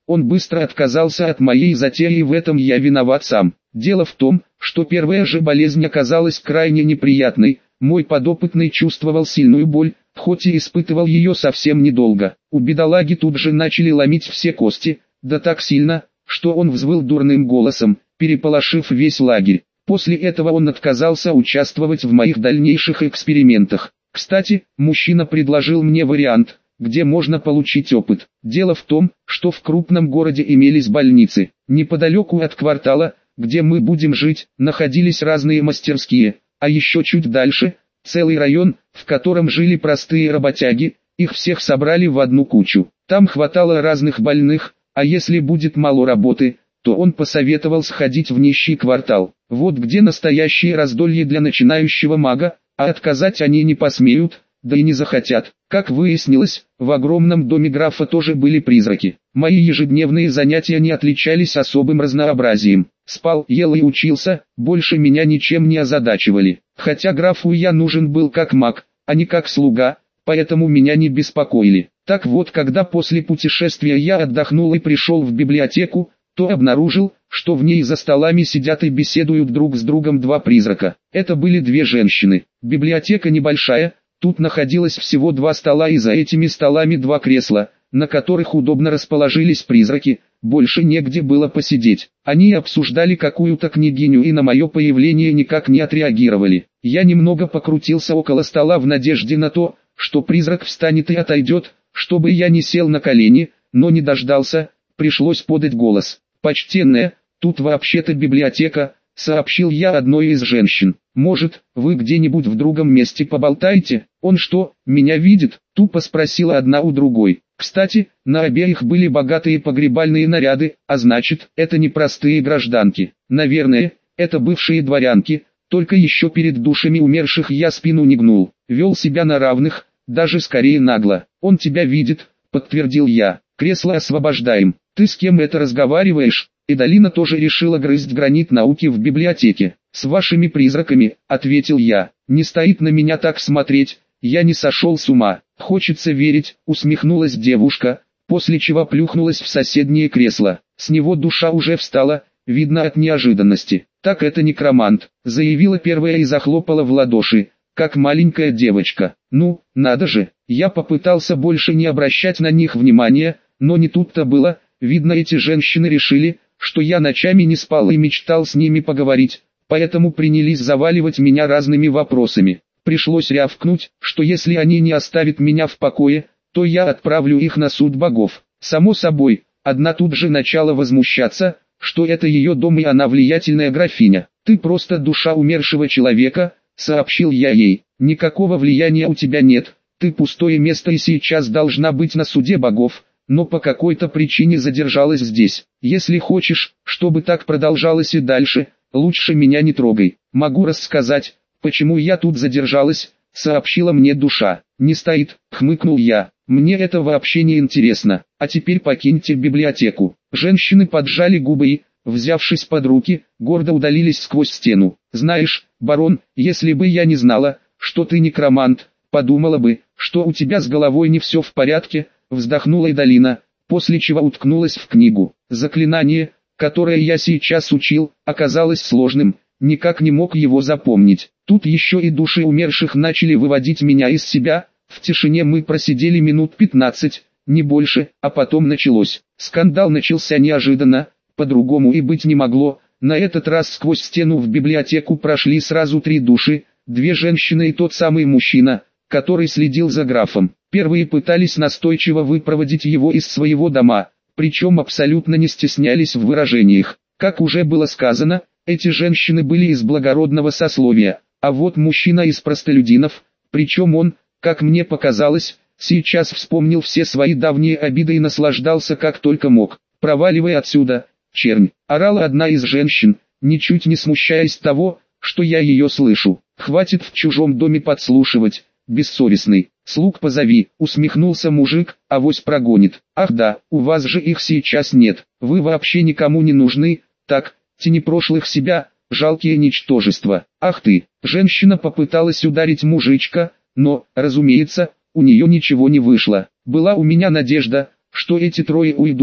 Он быстро отказался от моей затеи, и в этом я виноват сам. Дело в том, что первая же болезнь оказалась крайне неприятной. Мой подопытный чувствовал сильную боль, хоть и испытывал ее совсем недолго. У бедолаги тут же начали ломить все кости, да так сильно, что он взвыл дурным голосом, переполошив весь лагерь. После этого он отказался участвовать в моих дальнейших экспериментах. Кстати, мужчина предложил мне вариант, где можно получить опыт. Дело в том, что в крупном городе имелись больницы. Неподалеку от квартала, где мы будем жить, находились разные мастерские, а еще чуть дальше – целый район, в котором жили простые работяги, их всех собрали в одну кучу. Там хватало разных больных, а если будет мало работы, то он посоветовал сходить в нищий квартал. Вот где настоящее раздолье для начинающего мага, а отказать они не посмеют, да и не захотят. Как выяснилось, в огромном доме графа тоже были призраки. Мои ежедневные занятия не отличались особым разнообразием. Спал, ел и учился, больше меня ничем не озадачивали. Хотя графу я нужен был как маг, а не как слуга, поэтому меня не беспокоили. Так вот, когда после путешествия я отдохнул и пришел в библиотеку, то обнаружил, что в ней за столами сидят и беседуют друг с другом два призрака. Это были две женщины. Библиотека небольшая, тут находилось всего два стола, и за этими столами два кресла, на которых удобно расположились призраки, больше негде было посидеть. Они обсуждали какую-то княгиню и на мое появление никак не отреагировали. Я немного покрутился около стола в надежде на то, что призрак встанет и отойдет, чтобы я не сел на колени, но не дождался, пришлось подать голос. «Почтенная, тут вообще-то библиотека», — сообщил я одной из женщин. «Может, вы где-нибудь в другом месте поболтаете?» «Он что, меня видит?» — тупо спросила одна у другой. Кстати, на обеих были богатые погребальные наряды, а значит, это не простые гражданки. Наверное, это бывшие дворянки, только еще перед душами умерших я спину не гнул. Вел себя на равных, даже скорее нагло. «Он тебя видит», — подтвердил я. «Кресло освобождаем». «Ты с кем это разговариваешь?» Эдалина тоже решила грызть гранит науки в библиотеке. «С вашими призраками», — ответил я. «Не стоит на меня так смотреть, я не сошел с ума». «Хочется верить», — усмехнулась девушка, после чего плюхнулась в соседнее кресло. С него душа уже встала, видно от неожиданности. «Так это некромант», — заявила первая и захлопала в ладоши, как маленькая девочка. «Ну, надо же». Я попытался больше не обращать на них внимания, но не тут-то было. Видно, эти женщины решили, что я ночами не спал и мечтал с ними поговорить, поэтому принялись заваливать меня разными вопросами. Пришлось рявкнуть, что если они не оставят меня в покое, то я отправлю их на суд богов. Само собой, одна тут же начала возмущаться, что это ее дом и она влиятельная графиня. «Ты просто душа умершего человека», — сообщил я ей. «Никакого влияния у тебя нет, ты пустое место и сейчас должна быть на суде богов, но по какой-то причине задержалась здесь. Если хочешь, чтобы так продолжалось и дальше, лучше меня не трогай. Могу рассказать, почему я тут задержалась», — сообщила мне душа. «Не стоит», — хмыкнул я. «Мне это вообще не интересно. А теперь покиньте библиотеку». Женщины поджали губы и, взявшись под руки, гордо удалились сквозь стену. «Знаешь, барон, если бы я не знала, что ты некромант, подумала бы, что у тебя с головой не все в порядке», — вздохнула Эдалина, после чего уткнулась в книгу. Заклинание, которое я сейчас учил, оказалось сложным, никак не мог его запомнить. Тут еще и души умерших начали выводить меня из себя. В тишине мы просидели минут 15, не больше, а потом началось. Скандал начался неожиданно, по-другому и быть не могло. На этот раз сквозь стену в библиотеку прошли сразу 3 души, 2 женщины и тот самый мужчина, который следил за графом. Первые пытались настойчиво выпроводить его из своего дома, причем абсолютно не стеснялись в выражениях. Как уже было сказано, эти женщины были из благородного сословия, а вот мужчина из простолюдинов, причем он, как мне показалось, сейчас вспомнил все свои давние обиды и наслаждался как только мог. «Проваливай отсюда, чернь!» — орала одна из женщин, ничуть не смущаясь того, что я ее слышу. «Хватит в чужом доме подслушивать, бессовестный, слуг позови», — усмехнулся мужик, — «авось прогонит». «Ах да, у вас же их сейчас нет, вы вообще никому не нужны, так, тени прошлых себя, жалкие ничтожества». «Ах ты!» — женщина попыталась ударить мужичка, но, разумеется, у нее ничего не вышло. Была у меня надежда, что эти трое уйдут,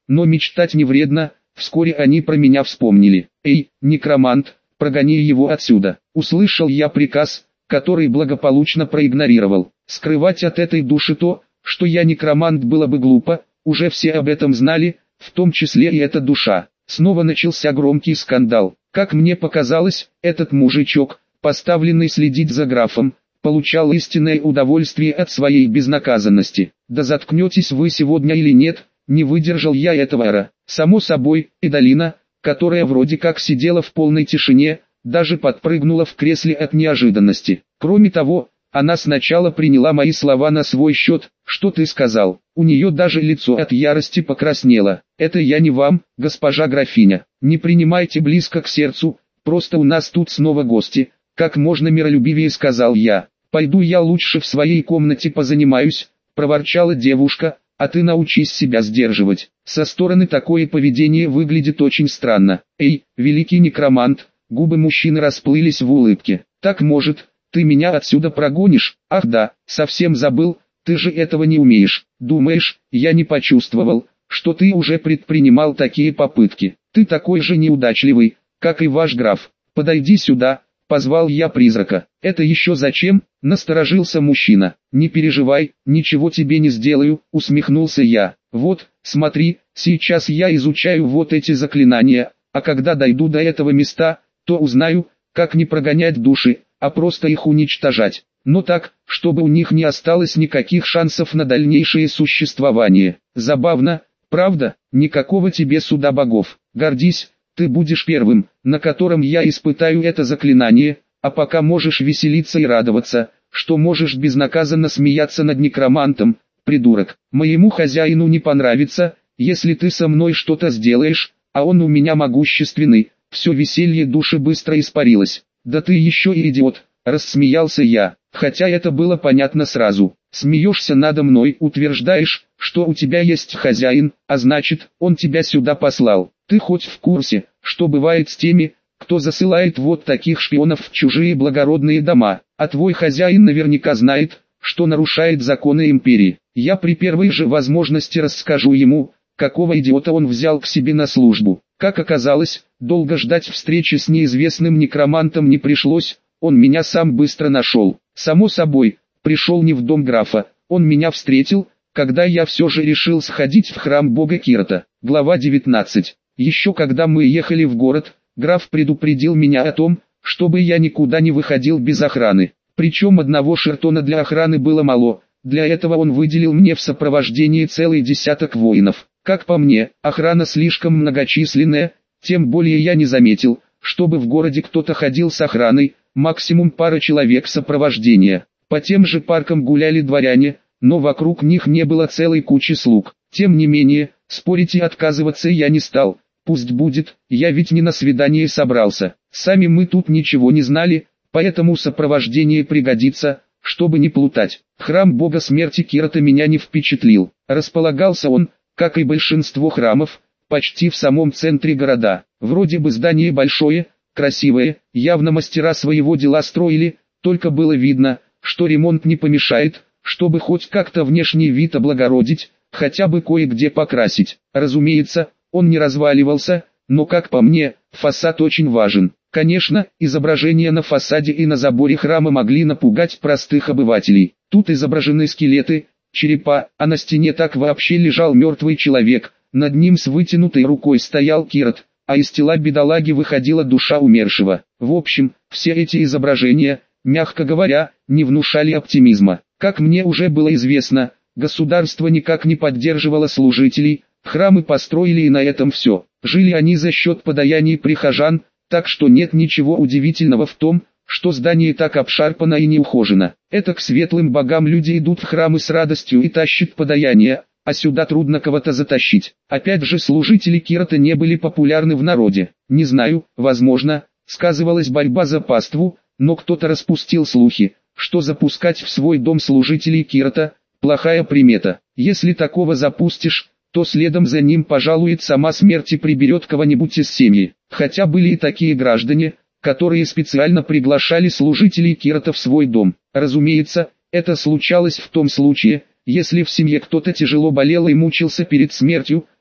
но мечтать не вредно, вскоре они про меня вспомнили. «Эй, некромант, прогони его отсюда!» Услышал я приказ, который благополучно проигнорировал. Скрывать от этой души то, что я некромант, было бы глупо, уже все об этом знали, в том числе и эта душа. Снова начался громкий скандал. Как мне показалось, этот мужичок, поставленный следить за графом, получал истинное удовольствие от своей безнаказанности. Да заткнетесь вы сегодня или нет, не выдержал я этого ора. Само собой, Эдалина, которая вроде как сидела в полной тишине, даже подпрыгнула в кресле от неожиданности. Кроме того, она сначала приняла мои слова на свой счет. «Что ты сказал?» У нее даже лицо от ярости покраснело. «Это я не вам, госпожа графиня. Не принимайте близко к сердцу, просто у нас тут снова гости», как можно миролюбивее сказал я. «Пойду я лучше в своей комнате позанимаюсь», проворчала девушка, «а ты научись себя сдерживать. Со стороны такое поведение выглядит очень странно». «Эй, великий некромант», губы мужчины расплылись в улыбке. «Так может, ты меня отсюда прогонишь?» «Ах да, совсем забыл, ты же этого не умеешь. Думаешь, я не почувствовал, что ты уже предпринимал такие попытки? Ты такой же неудачливый, как и ваш граф. Подойди сюда», позвал я призрака. «Это еще зачем?» — насторожился мужчина. «Не переживай, ничего тебе не сделаю», — усмехнулся я. «Вот, смотри, сейчас я изучаю вот эти заклинания, а когда дойду до этого места, то узнаю, как не прогонять души, а просто их уничтожать. Но так, чтобы у них не осталось никаких шансов на дальнейшее существование. Забавно, правда? Никакого тебе суда богов. Гордись, ты будешь первым, на котором я испытаю это заклинание, а пока можешь веселиться и радоваться, что можешь безнаказанно смеяться над некромантом, придурок. Моему хозяину не понравится, если ты со мной что-то сделаешь, а он у меня могущественный». Все веселье души быстро испарилось. «Да ты еще и идиот», — рассмеялся я, хотя это было понятно сразу. «Смеешься надо мной, утверждаешь, что у тебя есть хозяин, а значит, он тебя сюда послал. Ты хоть в курсе, что бывает с теми, кто засылает вот таких шпионов в чужие благородные дома, а твой хозяин наверняка знает, что нарушает законы империи. Я при первой же возможности расскажу ему, какого идиота он взял к себе на службу». Как оказалось, долго ждать встречи с неизвестным некромантом не пришлось, он меня сам быстро нашел. Само собой, пришел не в дом графа, он меня встретил, когда я все же решил сходить в храм бога Кирата. Глава 19. Еще когда мы ехали в город, граф предупредил меня о том, чтобы я никуда не выходил без охраны. Причем одного шертона для охраны было мало, для этого он выделил мне в сопровождении целый десяток воинов. Как по мне, охрана слишком многочисленная, тем более я не заметил, чтобы в городе кто-то ходил с охраной, максимум пара человек сопровождения. По тем же паркам гуляли дворяне, но вокруг них не было целой кучи слуг. Тем не менее, спорить и отказываться я не стал. Пусть будет, я ведь не на свидание собрался. Сами мы тут ничего не знали, поэтому сопровождение пригодится, чтобы не плутать. Храм бога смерти Кирата меня не впечатлил. Располагался он, как и большинство храмов, почти в самом центре города. Вроде бы здание большое, красивое, явно мастера своего дела строили, только было видно, что ремонт не помешает, чтобы хоть как-то внешний вид облагородить, хотя бы кое-где покрасить. Разумеется, он не разваливался, но как по мне, фасад очень важен. Конечно, изображения на фасаде и на заборе храма могли напугать простых обывателей. Тут изображены скелеты, черепа, а на стене так вообще лежал мертвый человек, над ним с вытянутой рукой стоял Кират, а из тела бедолаги выходила душа умершего. В общем, все эти изображения, мягко говоря, не внушали оптимизма. Как мне уже было известно, государство никак не поддерживало служителей, храмы построили и на этом все. Жили они за счет подаяний прихожан, так что нет ничего удивительного в том, что здание так обшарпано и неухожено. Это к светлым богам люди идут в храмы с радостью и тащат подаяние, а сюда трудно кого-то затащить. Опять же, служители Кирата не были популярны в народе. Не знаю, возможно, сказывалась борьба за паству, но кто-то распустил слухи, что запускать в свой дом служителей Кирата – плохая примета. Если такого запустишь, то следом за ним пожалует сама смерть и приберет кого-нибудь из семьи. Хотя были и такие граждане, которые специально приглашали служителей Кирата в свой дом. Разумеется, это случалось в том случае, если в семье кто-то тяжело болел и мучился перед смертью,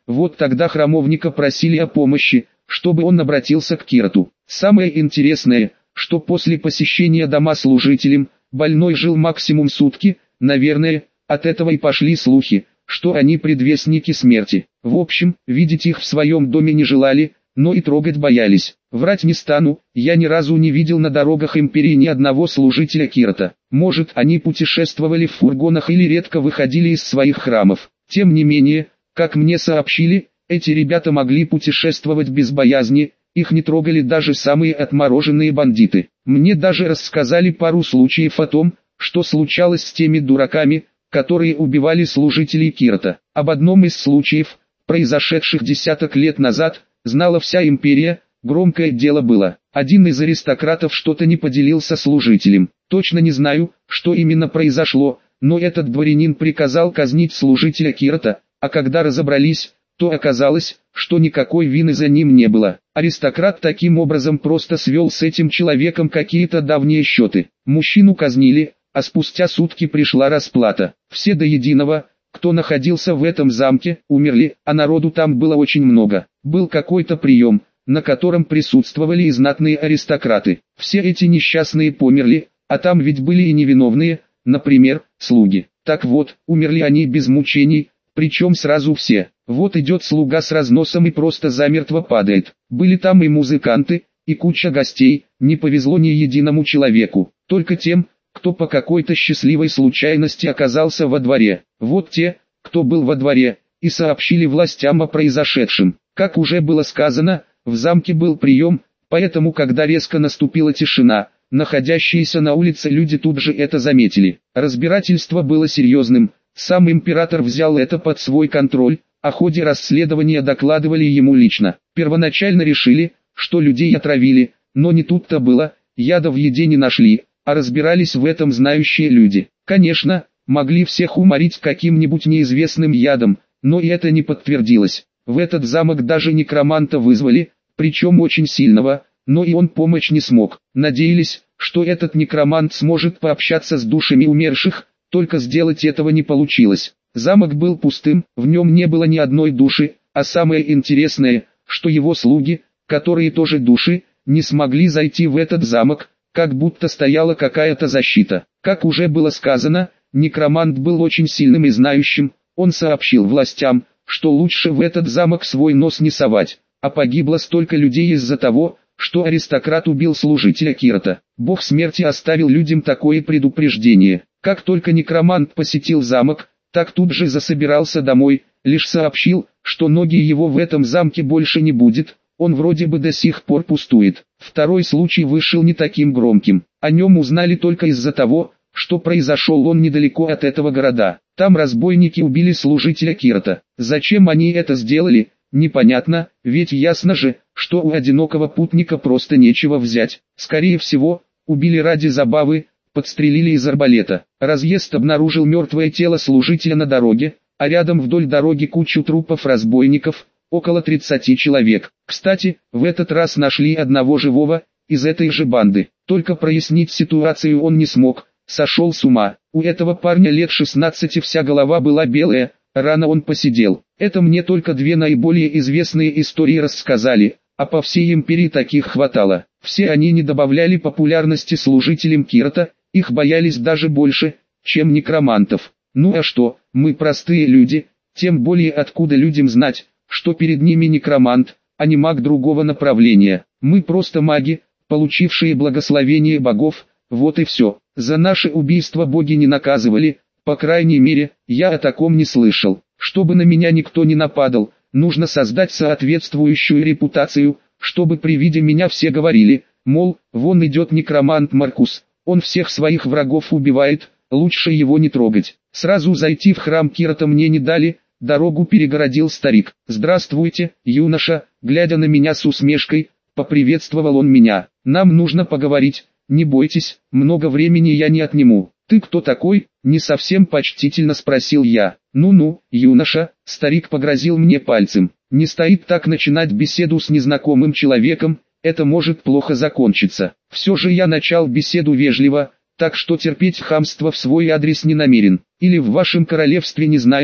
Вот тогда храмовника просили о помощи, чтобы он обратился к Кирату. Самое интересное, что после посещения дома служителем, больной жил максимум сутки, наверное, от этого и пошли слухи, что они предвестники смерти. В общем, видеть их в своем доме не желали, но и трогать боялись. Врать не стану, я ни разу не видел на дорогах империи ни одного служителя Кирата. Может, они путешествовали в фургонах или редко выходили из своих храмов. Тем не менее, как мне сообщили, эти ребята могли путешествовать без боязни, их не трогали даже самые отмороженные бандиты. Мне даже рассказали пару случаев о том, что случалось с теми дураками, которые убивали служителей Кирата. Об одном из случаев, произошедших десяток лет назад, знала вся империя. Громкое дело было. Один из аристократов что-то не поделился служителем. Точно не знаю, что именно произошло, но этот дворянин приказал казнить служителя Кирата, а когда разобрались, то оказалось, что никакой вины за ним не было. Аристократ таким образом просто свел с этим человеком какие-то давние счеты. Мужчину казнили, а спустя сутки пришла расплата. Все до единого, кто находился в этом замке, умерли, а народу там было очень много. Был какой-то прием, на котором присутствовали и знатные аристократы. Все эти несчастные померли, а там ведь были и невиновные, например, слуги. Так вот, умерли они без мучений, причем сразу все. Вот идет слуга с разносом и просто замертво падает. Были там и музыканты, и куча гостей, не повезло ни единому человеку, только тем, кто по какой-то счастливой случайности оказался во дворе. Вот те, кто был во дворе, и сообщили властям о произошедшем. Как уже было сказано, в замке был прием, поэтому когда резко наступила тишина, находящиеся на улице люди тут же это заметили. Разбирательство было серьезным, сам император взял это под свой контроль, о ходе расследования докладывали ему лично. Первоначально решили, что людей отравили, но не тут-то было, яда в еде не нашли, а разбирались в этом знающие люди. Конечно, могли всех уморить каким-нибудь неизвестным ядом, но и это не подтвердилось. В этот замок даже некроманта вызвали, причем очень сильного, но и он помочь не смог. Надеялись, что этот некромант сможет пообщаться с душами умерших, только сделать этого не получилось. Замок был пустым, в нем не было ни одной души, а самое интересное, что его слуги, которые тоже души, не смогли зайти в этот замок, как будто стояла какая-то защита. Как уже было сказано, некромант был очень сильным и знающим, он сообщил властям, что лучше в этот замок свой нос не совать, а погибло столько людей из-за того, что аристократ убил служителя Кирата. Бог смерти оставил людям такое предупреждение. Как только некромант посетил замок, так тут же засобирался домой, лишь сообщил, что ноги его в этом замке больше не будет, он вроде бы до сих пор пустует. Второй случай вышел не таким громким, о нем узнали только из-за того, что произошел он недалеко от этого города. Там разбойники убили служителя Кирата. Зачем они это сделали, непонятно, ведь ясно же, что у одинокого путника просто нечего взять. Скорее всего, убили ради забавы, подстрелили из арбалета. Разъезд обнаружил мертвое тело служителя на дороге, а рядом вдоль дороги кучу трупов разбойников, около 30 человек. Кстати, в этот раз нашли одного живого, из этой же банды. Только прояснить ситуацию он не смог, сошел с ума. У этого парня лет 16 вся голова была белая, рано он посидел. Это мне только две наиболее известные истории рассказали, а по всей империи таких хватало. Все они не добавляли популярности служителям Кирата, их боялись даже больше, чем некромантов. Ну а что, мы простые люди, тем более откуда людям знать, что перед ними некромант, а не маг другого направления. Мы просто маги, получившие благословение богов, вот и все. За наши убийства боги не наказывали, по крайней мере, я о таком не слышал. Чтобы на меня никто не нападал, нужно создать соответствующую репутацию, чтобы при виде меня все говорили, мол, вон идет некромант Маркус, он всех своих врагов убивает, лучше его не трогать. Сразу зайти в храм Кирата мне не дали, дорогу перегородил старик. «Здравствуйте, юноша», глядя на меня с усмешкой, поприветствовал он меня. «Нам нужно поговорить, не бойтесь, много времени я не отниму». «Ты кто такой?» — не совсем почтительно спросил я. «Ну-ну, юноша», — старик погрозил мне пальцем. «Не стоит так начинать беседу с незнакомым человеком, это может плохо закончиться». Все же я начал беседу вежливо, так что терпеть хамство в свой адрес не намерен. Или в вашем королевстве не знают,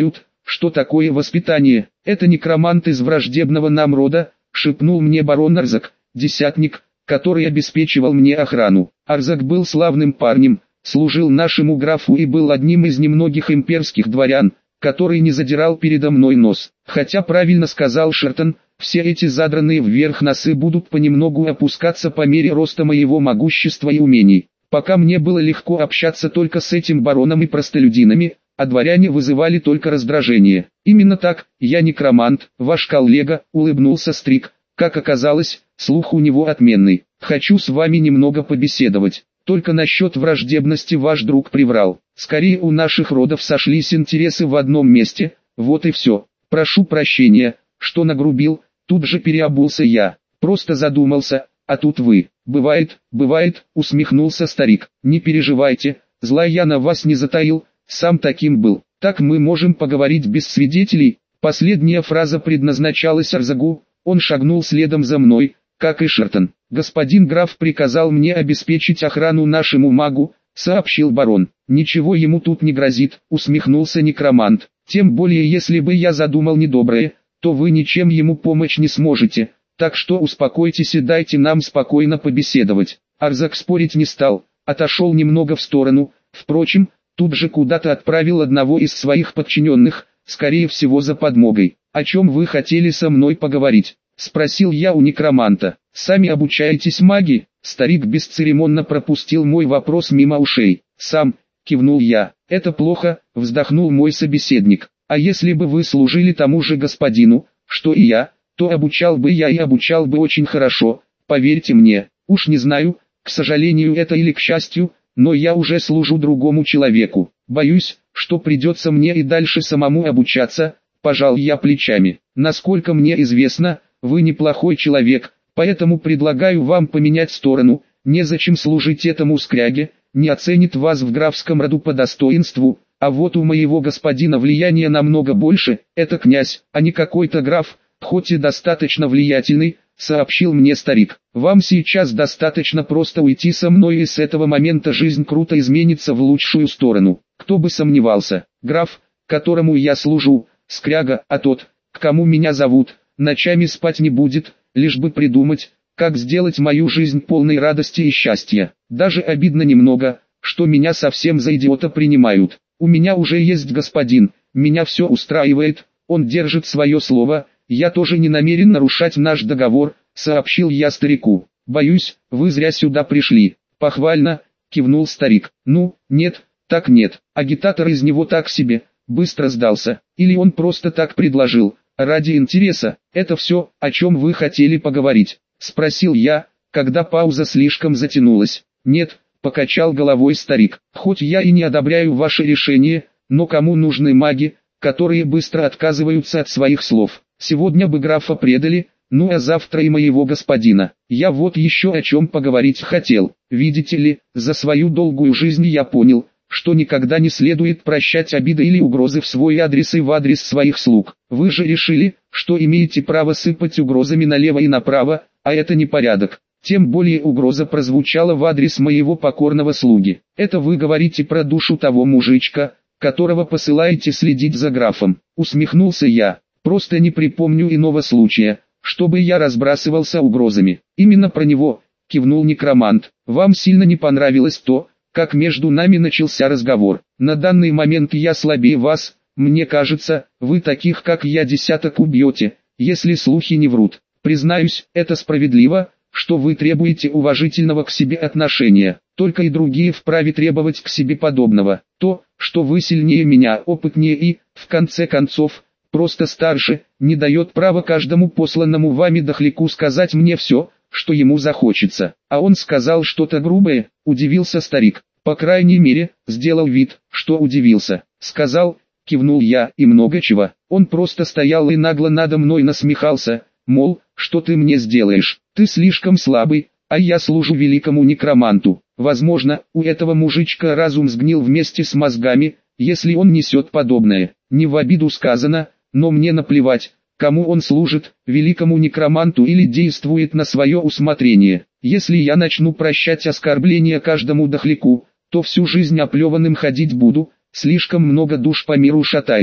Что такое воспитание? Это некромант из враждебного нам рода, шепнул мне барон Арзак, десятник, который обеспечивал мне охрану. Арзак был славным парнем, служил нашему графу и был одним из немногих имперских дворян, который не задирал передо мной нос. Хотя правильно сказал Шертон, все эти задранные вверх носы будут понемногу опускаться по мере роста моего могущества и умений. Пока мне было легко общаться только с этим бароном и простолюдинами, а дворяне вызывали только раздражение. Именно так, я некромант, ваш коллега, улыбнулся Стрик. Как оказалось, слух у него отменный. Хочу с вами немного побеседовать. Только насчет враждебности ваш друг приврал. Скорее у наших родов сошлись интересы в одном месте, вот и все. Прошу прощения, что нагрубил, тут же переобулся я. Просто задумался, а тут вы. Бывает, усмехнулся старик. Не переживайте, зла я на вас не затаил, сам таким был. Так мы можем поговорить без свидетелей. Последняя фраза предназначалась Арзагу, он шагнул следом за мной, как и Шертон. Господин граф приказал мне обеспечить охрану нашему магу, сообщил барон. Ничего ему тут не грозит, усмехнулся некромант. Тем более если бы я задумал недоброе, то вы ничем ему помочь не сможете. Так что успокойтесь и дайте нам спокойно побеседовать. Арзак спорить не стал, отошел немного в сторону, впрочем, тут же куда-то отправил одного из своих подчиненных, скорее всего за подмогой. «О чем вы хотели со мной поговорить?» — спросил я у некроманта. «Сами обучаетесь магии?» Старик бесцеремонно пропустил мой вопрос мимо ушей. «Сам», — кивнул я. «Это плохо», — вздохнул мой собеседник. «А если бы вы служили тому же господину, что и я, то обучал бы я и обучал бы очень хорошо, поверьте мне. Уж не знаю, к сожалению это или к счастью, но я уже служу другому человеку. Боюсь, что придется мне и дальше самому обучаться», — пожал я плечами. «Насколько мне известно, вы неплохой человек, поэтому предлагаю вам поменять сторону, незачем служить этому скряге, не оценит вас в графском роду по достоинству, а вот у моего господина влияние намного больше, это князь, а не какой-то граф, хоть и достаточно влиятельный», — сообщил мне старик. «Вам сейчас достаточно просто уйти со мной, и с этого момента жизнь круто изменится в лучшую сторону. Кто бы сомневался, граф, которому я служу, скряга, а тот, к кому меня зовут, ночами спать не будет, лишь бы придумать, как сделать мою жизнь полной радости и счастья. Даже обидно немного, что меня совсем за идиота принимают. У меня уже есть господин, меня все устраивает, он держит свое слово, я тоже не намерен нарушать наш договор», — сообщил я старику. «Боюсь, вы зря сюда пришли». «Похвально», — кивнул старик. «Ну, нет, так нет, агитатор из него так себе», — быстро сдался. «Или он просто так предложил, ради интереса. Это все, о чем вы хотели поговорить?» — спросил я, когда пауза слишком затянулась. «Нет», — покачал головой старик. «Хоть я и не одобряю ваше решение, но кому нужны маги, которые быстро отказываются от своих слов? Сегодня бы графа предали, ну а завтра и моего господина. Я вот еще о чем поговорить хотел. Видите ли, за свою долгую жизнь я понял, что никогда не следует прощать обиды или угрозы в свой адрес и в адрес своих слуг. Вы же решили, что имеете право сыпать угрозами налево и направо, а это не порядок. Тем более угроза прозвучала в адрес моего покорного слуги. Это вы говорите про душу того мужичка, которого посылаете следить за графом. Усмехнулся я. Просто не припомню иного случая, чтобы я разбрасывался угрозами. Именно про него, кивнул некромант. Вам сильно не понравилось то, как между нами начался разговор. На данный момент я слабее вас, мне кажется, вы таких как я десяток убьете, если слухи не врут. Признаюсь, это справедливо, что вы требуете уважительного к себе отношения, только и другие вправе требовать к себе подобного. То, что вы сильнее меня, опытнее и, в конце концов, просто старше, не дает права каждому посланному вами дохляку сказать мне все, что ему захочется. А он сказал что-то грубое, удивился старик. По крайней мере, сделал вид, что удивился. Сказал, кивнул я, и много чего. Он просто стоял и нагло надо мной насмехался, мол, что ты мне сделаешь, ты слишком слабый, а я служу великому некроманту. Возможно, у этого мужичка разум сгнил вместе с мозгами, если он несет подобное. Не в обиду сказано, но мне наплевать, кому он служит, великому некроманту или действует на свое усмотрение. Если я начну прощать оскорбления каждому дохляку, то всю жизнь оплеванным ходить буду, слишком много душ по миру шатается.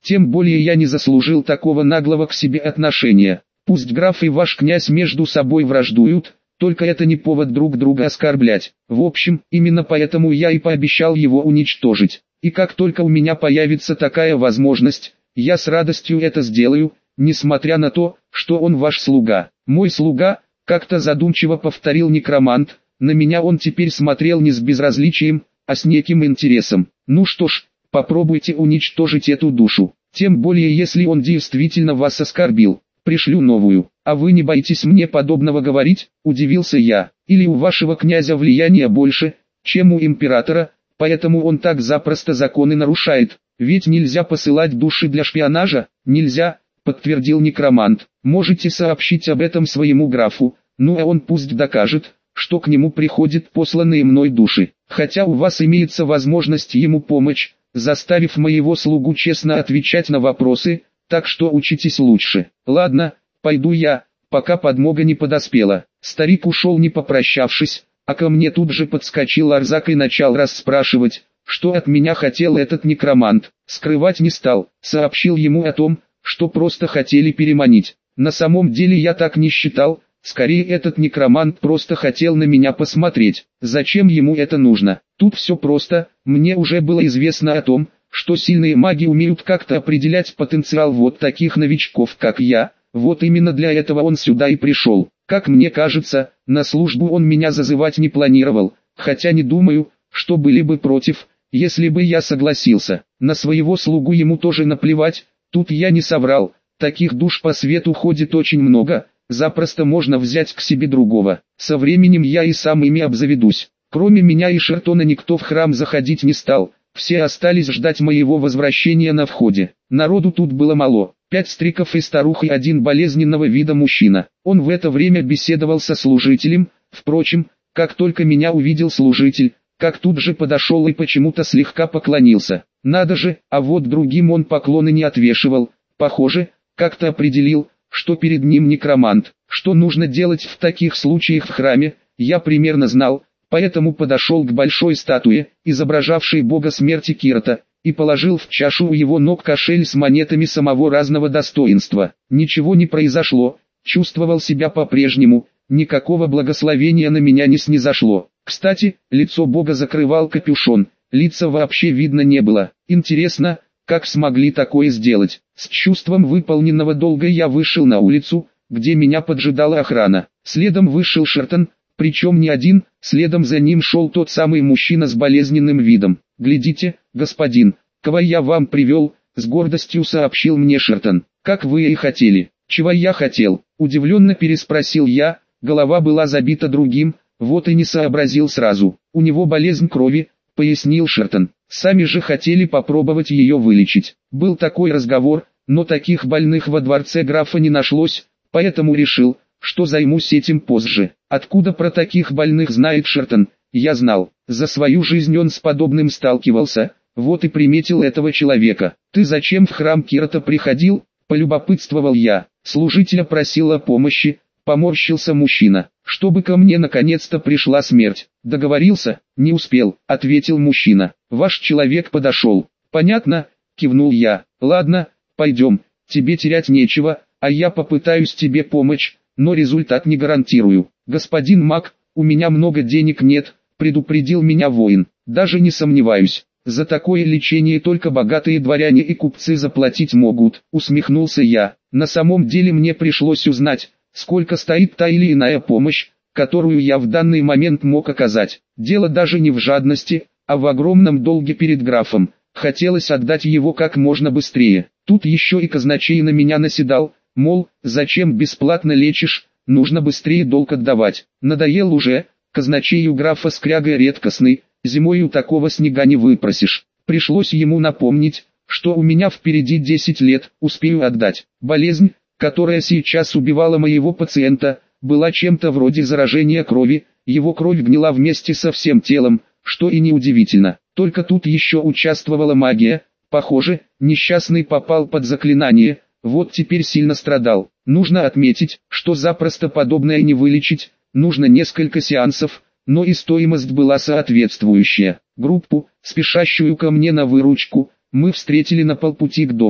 Тем более я не заслужил такого наглого к себе отношения. Пусть граф и ваш князь между собой враждуют, только это не повод друг друга оскорблять. В общем, именно поэтому я и пообещал его уничтожить. И как только у меня появится такая возможность, я с радостью это сделаю, несмотря на то, что он ваш слуга. Мой слуга, как-то задумчиво повторил некромант, на меня он теперь смотрел не с безразличием, а с неким интересом. Ну что ж, попробуйте уничтожить эту душу, тем более если он действительно вас оскорбил. Пришлю новую. А вы не боитесь мне подобного говорить? Удивился я. Или у вашего князя влияния больше, чем у императора, поэтому он так запросто законы нарушает? Ведь нельзя посылать души для шпионажа? Нельзя, подтвердил некромант. Можете сообщить об этом своему графу, ну а он пусть докажет, что к нему приходят посланные мной души. Хотя у вас имеется возможность ему помочь, заставив моего слугу честно отвечать на вопросы, так что учитесь лучше. Ладно, пойду я, пока подмога не подоспела. Старик ушел не попрощавшись, а ко мне тут же подскочил Арзак и начал расспрашивать, что от меня хотел этот некромант. Скрывать не стал, сообщил ему о том, что просто хотели переманить. На самом деле я так не считал, скорее этот некромант просто хотел на меня посмотреть. Зачем ему это нужно? Тут все просто, мне уже было известно о том, что сильные маги умеют как-то определять потенциал вот таких новичков, как я, вот именно для этого он сюда и пришел. Как мне кажется, на службу он меня зазывать не планировал, хотя не думаю, что были бы против, если бы я согласился. На своего слугу ему тоже наплевать, тут я не соврал, таких душ по свету ходит очень много, запросто можно взять к себе другого. Со временем я и сам ими обзаведусь. Кроме меня и Шертона никто в храм заходить не стал. Все остались ждать моего возвращения на входе. Народу тут было мало. 5 стриков и старух и один болезненного вида мужчина. Он в это время беседовал со служителем. Впрочем, как только меня увидел служитель, как тут же подошел и почему-то слегка поклонился. Надо же, а вот другим он поклоны не отвешивал. Похоже, как-то определил, что перед ним некромант. Что нужно делать в таких случаях в храме, я примерно знал. Поэтому подошел к большой статуе, изображавшей бога смерти Кирата, и положил в чашу у его ног кошель с монетами самого разного достоинства. Ничего не произошло, чувствовал себя по-прежнему, никакого благословения на меня не снизошло. Кстати, лицо бога закрывал капюшон, лица вообще видно не было. Интересно, как смогли такое сделать? С чувством выполненного долга я вышел на улицу, где меня поджидала охрана. Следом вышел Шертон. Причем не один, следом за ним шел тот самый мужчина с болезненным видом. «Глядите, господин, кого я вам привел», — с гордостью сообщил мне Шертон. «Как вы и хотели». «Чего я хотел?» — удивленно переспросил я, голова была забита другим, вот и не сообразил сразу. «У него болезнь крови», — пояснил Шертон. «Сами же хотели попробовать ее вылечить. Был такой разговор, но таких больных во дворце графа не нашлось, поэтому решил, что займусь этим позже». Откуда про таких больных знает Шертон? Я знал. За свою жизнь он с подобным сталкивался, вот и приметил этого человека. «Ты зачем в храм Кирата приходил?» – полюбопытствовал я. Служителя просил о помощи, поморщился мужчина. «Чтобы ко мне наконец-то пришла смерть». «Договорился?» «Не успел», – ответил мужчина. «Ваш человек подошел». «Понятно», – кивнул я. «Ладно, пойдем, тебе терять нечего, а я попытаюсь тебе помочь, но результат не гарантирую». «Господин маг, у меня много денег нет», — предупредил меня воин. «Даже не сомневаюсь. За такое лечение только богатые дворяне и купцы заплатить могут», — усмехнулся я. На самом деле мне пришлось узнать, сколько стоит та или иная помощь, которую я в данный момент мог оказать. Дело даже не в жадности, а в огромном долге перед графом. Хотелось отдать его как можно быстрее. Тут еще и казначей на меня наседал, мол, зачем бесплатно лечишь? Нужно быстрее долг отдавать. Надоел уже, казначей у графа скряга редкостный, зимою такого снега не выпросишь. Пришлось ему напомнить, что у меня впереди 10 лет, успею отдать. Болезнь, которая сейчас убивала моего пациента, была чем-то вроде заражения крови, его кровь гнила вместе со всем телом, что и неудивительно. Только тут еще участвовала магия, похоже, несчастный попал под заклинание, вот теперь сильно страдал. Нужно отметить, что запросто подобное не вылечить, нужно несколько сеансов, но и стоимость была соответствующая. Группу, спешащую ко мне на выручку, мы встретили на полпути к дому.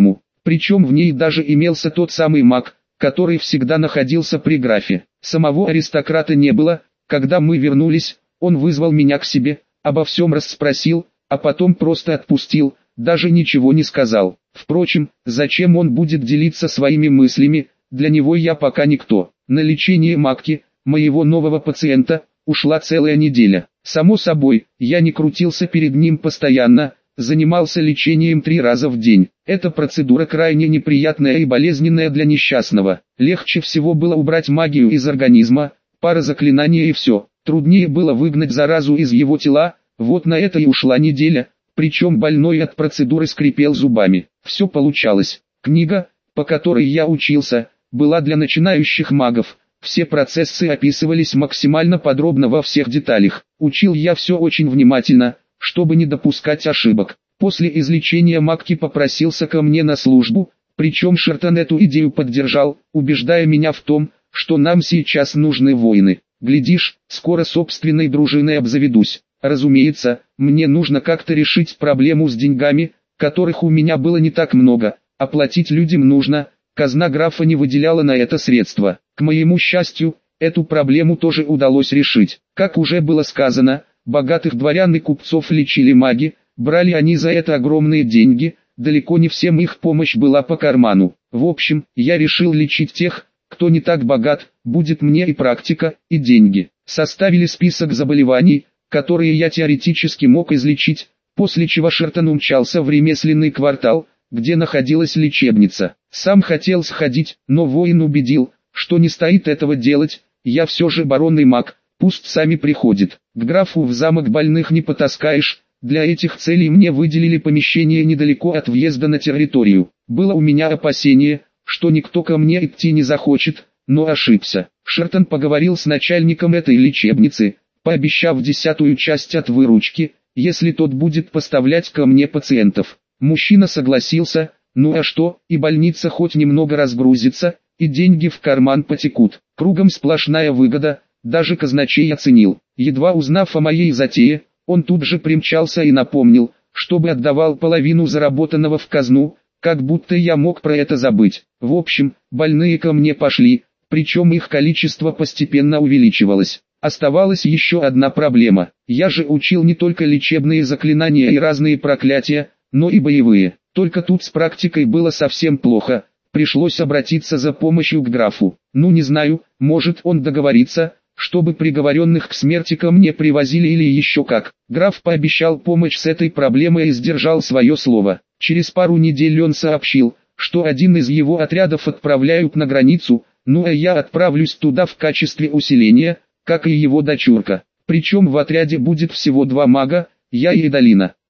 Причем в ней даже имелся тот самый маг, который всегда находился при графе. Самого аристократа не было. Когда мы вернулись, он вызвал меня к себе, обо всем расспросил, а потом просто отпустил, даже ничего не сказал. Впрочем, зачем он будет делиться своими мыслями, для него я пока никто. На лечение Макки, моего нового пациента, ушла целая неделя. Само собой, я не крутился перед ним постоянно, занимался лечением 3 раза в день. Эта процедура крайне неприятная и болезненная для несчастного. Легче всего было убрать магию из организма, пара заклинаний и все. Труднее было выгнать заразу из его тела, вот на это и ушла неделя, причем больной от процедуры скрипел зубами. Все получалось. Книга, по которой я учился, была для начинающих магов. Все процессы описывались максимально подробно во всех деталях. Учил я все очень внимательно, чтобы не допускать ошибок. После излечения Макки попросился ко мне на службу, причем Шертон эту идею поддержал, убеждая меня в том, что нам сейчас нужны воины. Глядишь, скоро собственной дружиной обзаведусь. Разумеется, мне нужно как-то решить проблему с деньгами, которых у меня было не так много, оплатить людям нужно, казна графа не выделяла на это средства. К моему счастью, эту проблему тоже удалось решить. Как уже было сказано, богатых дворян и купцов лечили маги, брали они за это огромные деньги, далеко не всем их помощь была по карману. В общем, я решил лечить тех, кто не так богат, будет мне и практика, и деньги. Составили список заболеваний, которые я теоретически мог излечить, после чего Шертон умчался в ремесленный квартал, где находилась лечебница. Сам хотел сходить, но воин убедил, что не стоит этого делать, я все же баронный маг, пусть сами приходят. К графу в замок больных не потаскаешь, для этих целей мне выделили помещение недалеко от въезда на территорию. Было у меня опасение, что никто ко мне идти не захочет, но ошибся. Шертон поговорил с начальником этой лечебницы, пообещав 10-ю часть от выручки, если тот будет поставлять ко мне пациентов. Мужчина согласился, ну а что, и больница хоть немного разгрузится, и деньги в карман потекут. Кругом сплошная выгода, даже казначей оценил. Едва узнав о моей затее, он тут же примчался и напомнил, чтобы отдавал половину заработанного в казну, как будто я мог про это забыть. В общем, больные ко мне пошли, причем их количество постепенно увеличивалось. Оставалась еще одна проблема. Я же учил не только лечебные заклинания и разные проклятия, но и боевые. Только тут с практикой было совсем плохо. Пришлось обратиться за помощью к графу. Ну не знаю, может он договорится, чтобы приговоренных к смерти ко мне привозили или еще как. Граф пообещал помощь с этой проблемой и сдержал свое слово. Через пару недель он сообщил, что один из его отрядов отправляют на границу, ну а я отправлюсь туда в качестве усиления, как и его дочурка. Причем в отряде будет всего 2 мага, я и Эдалина.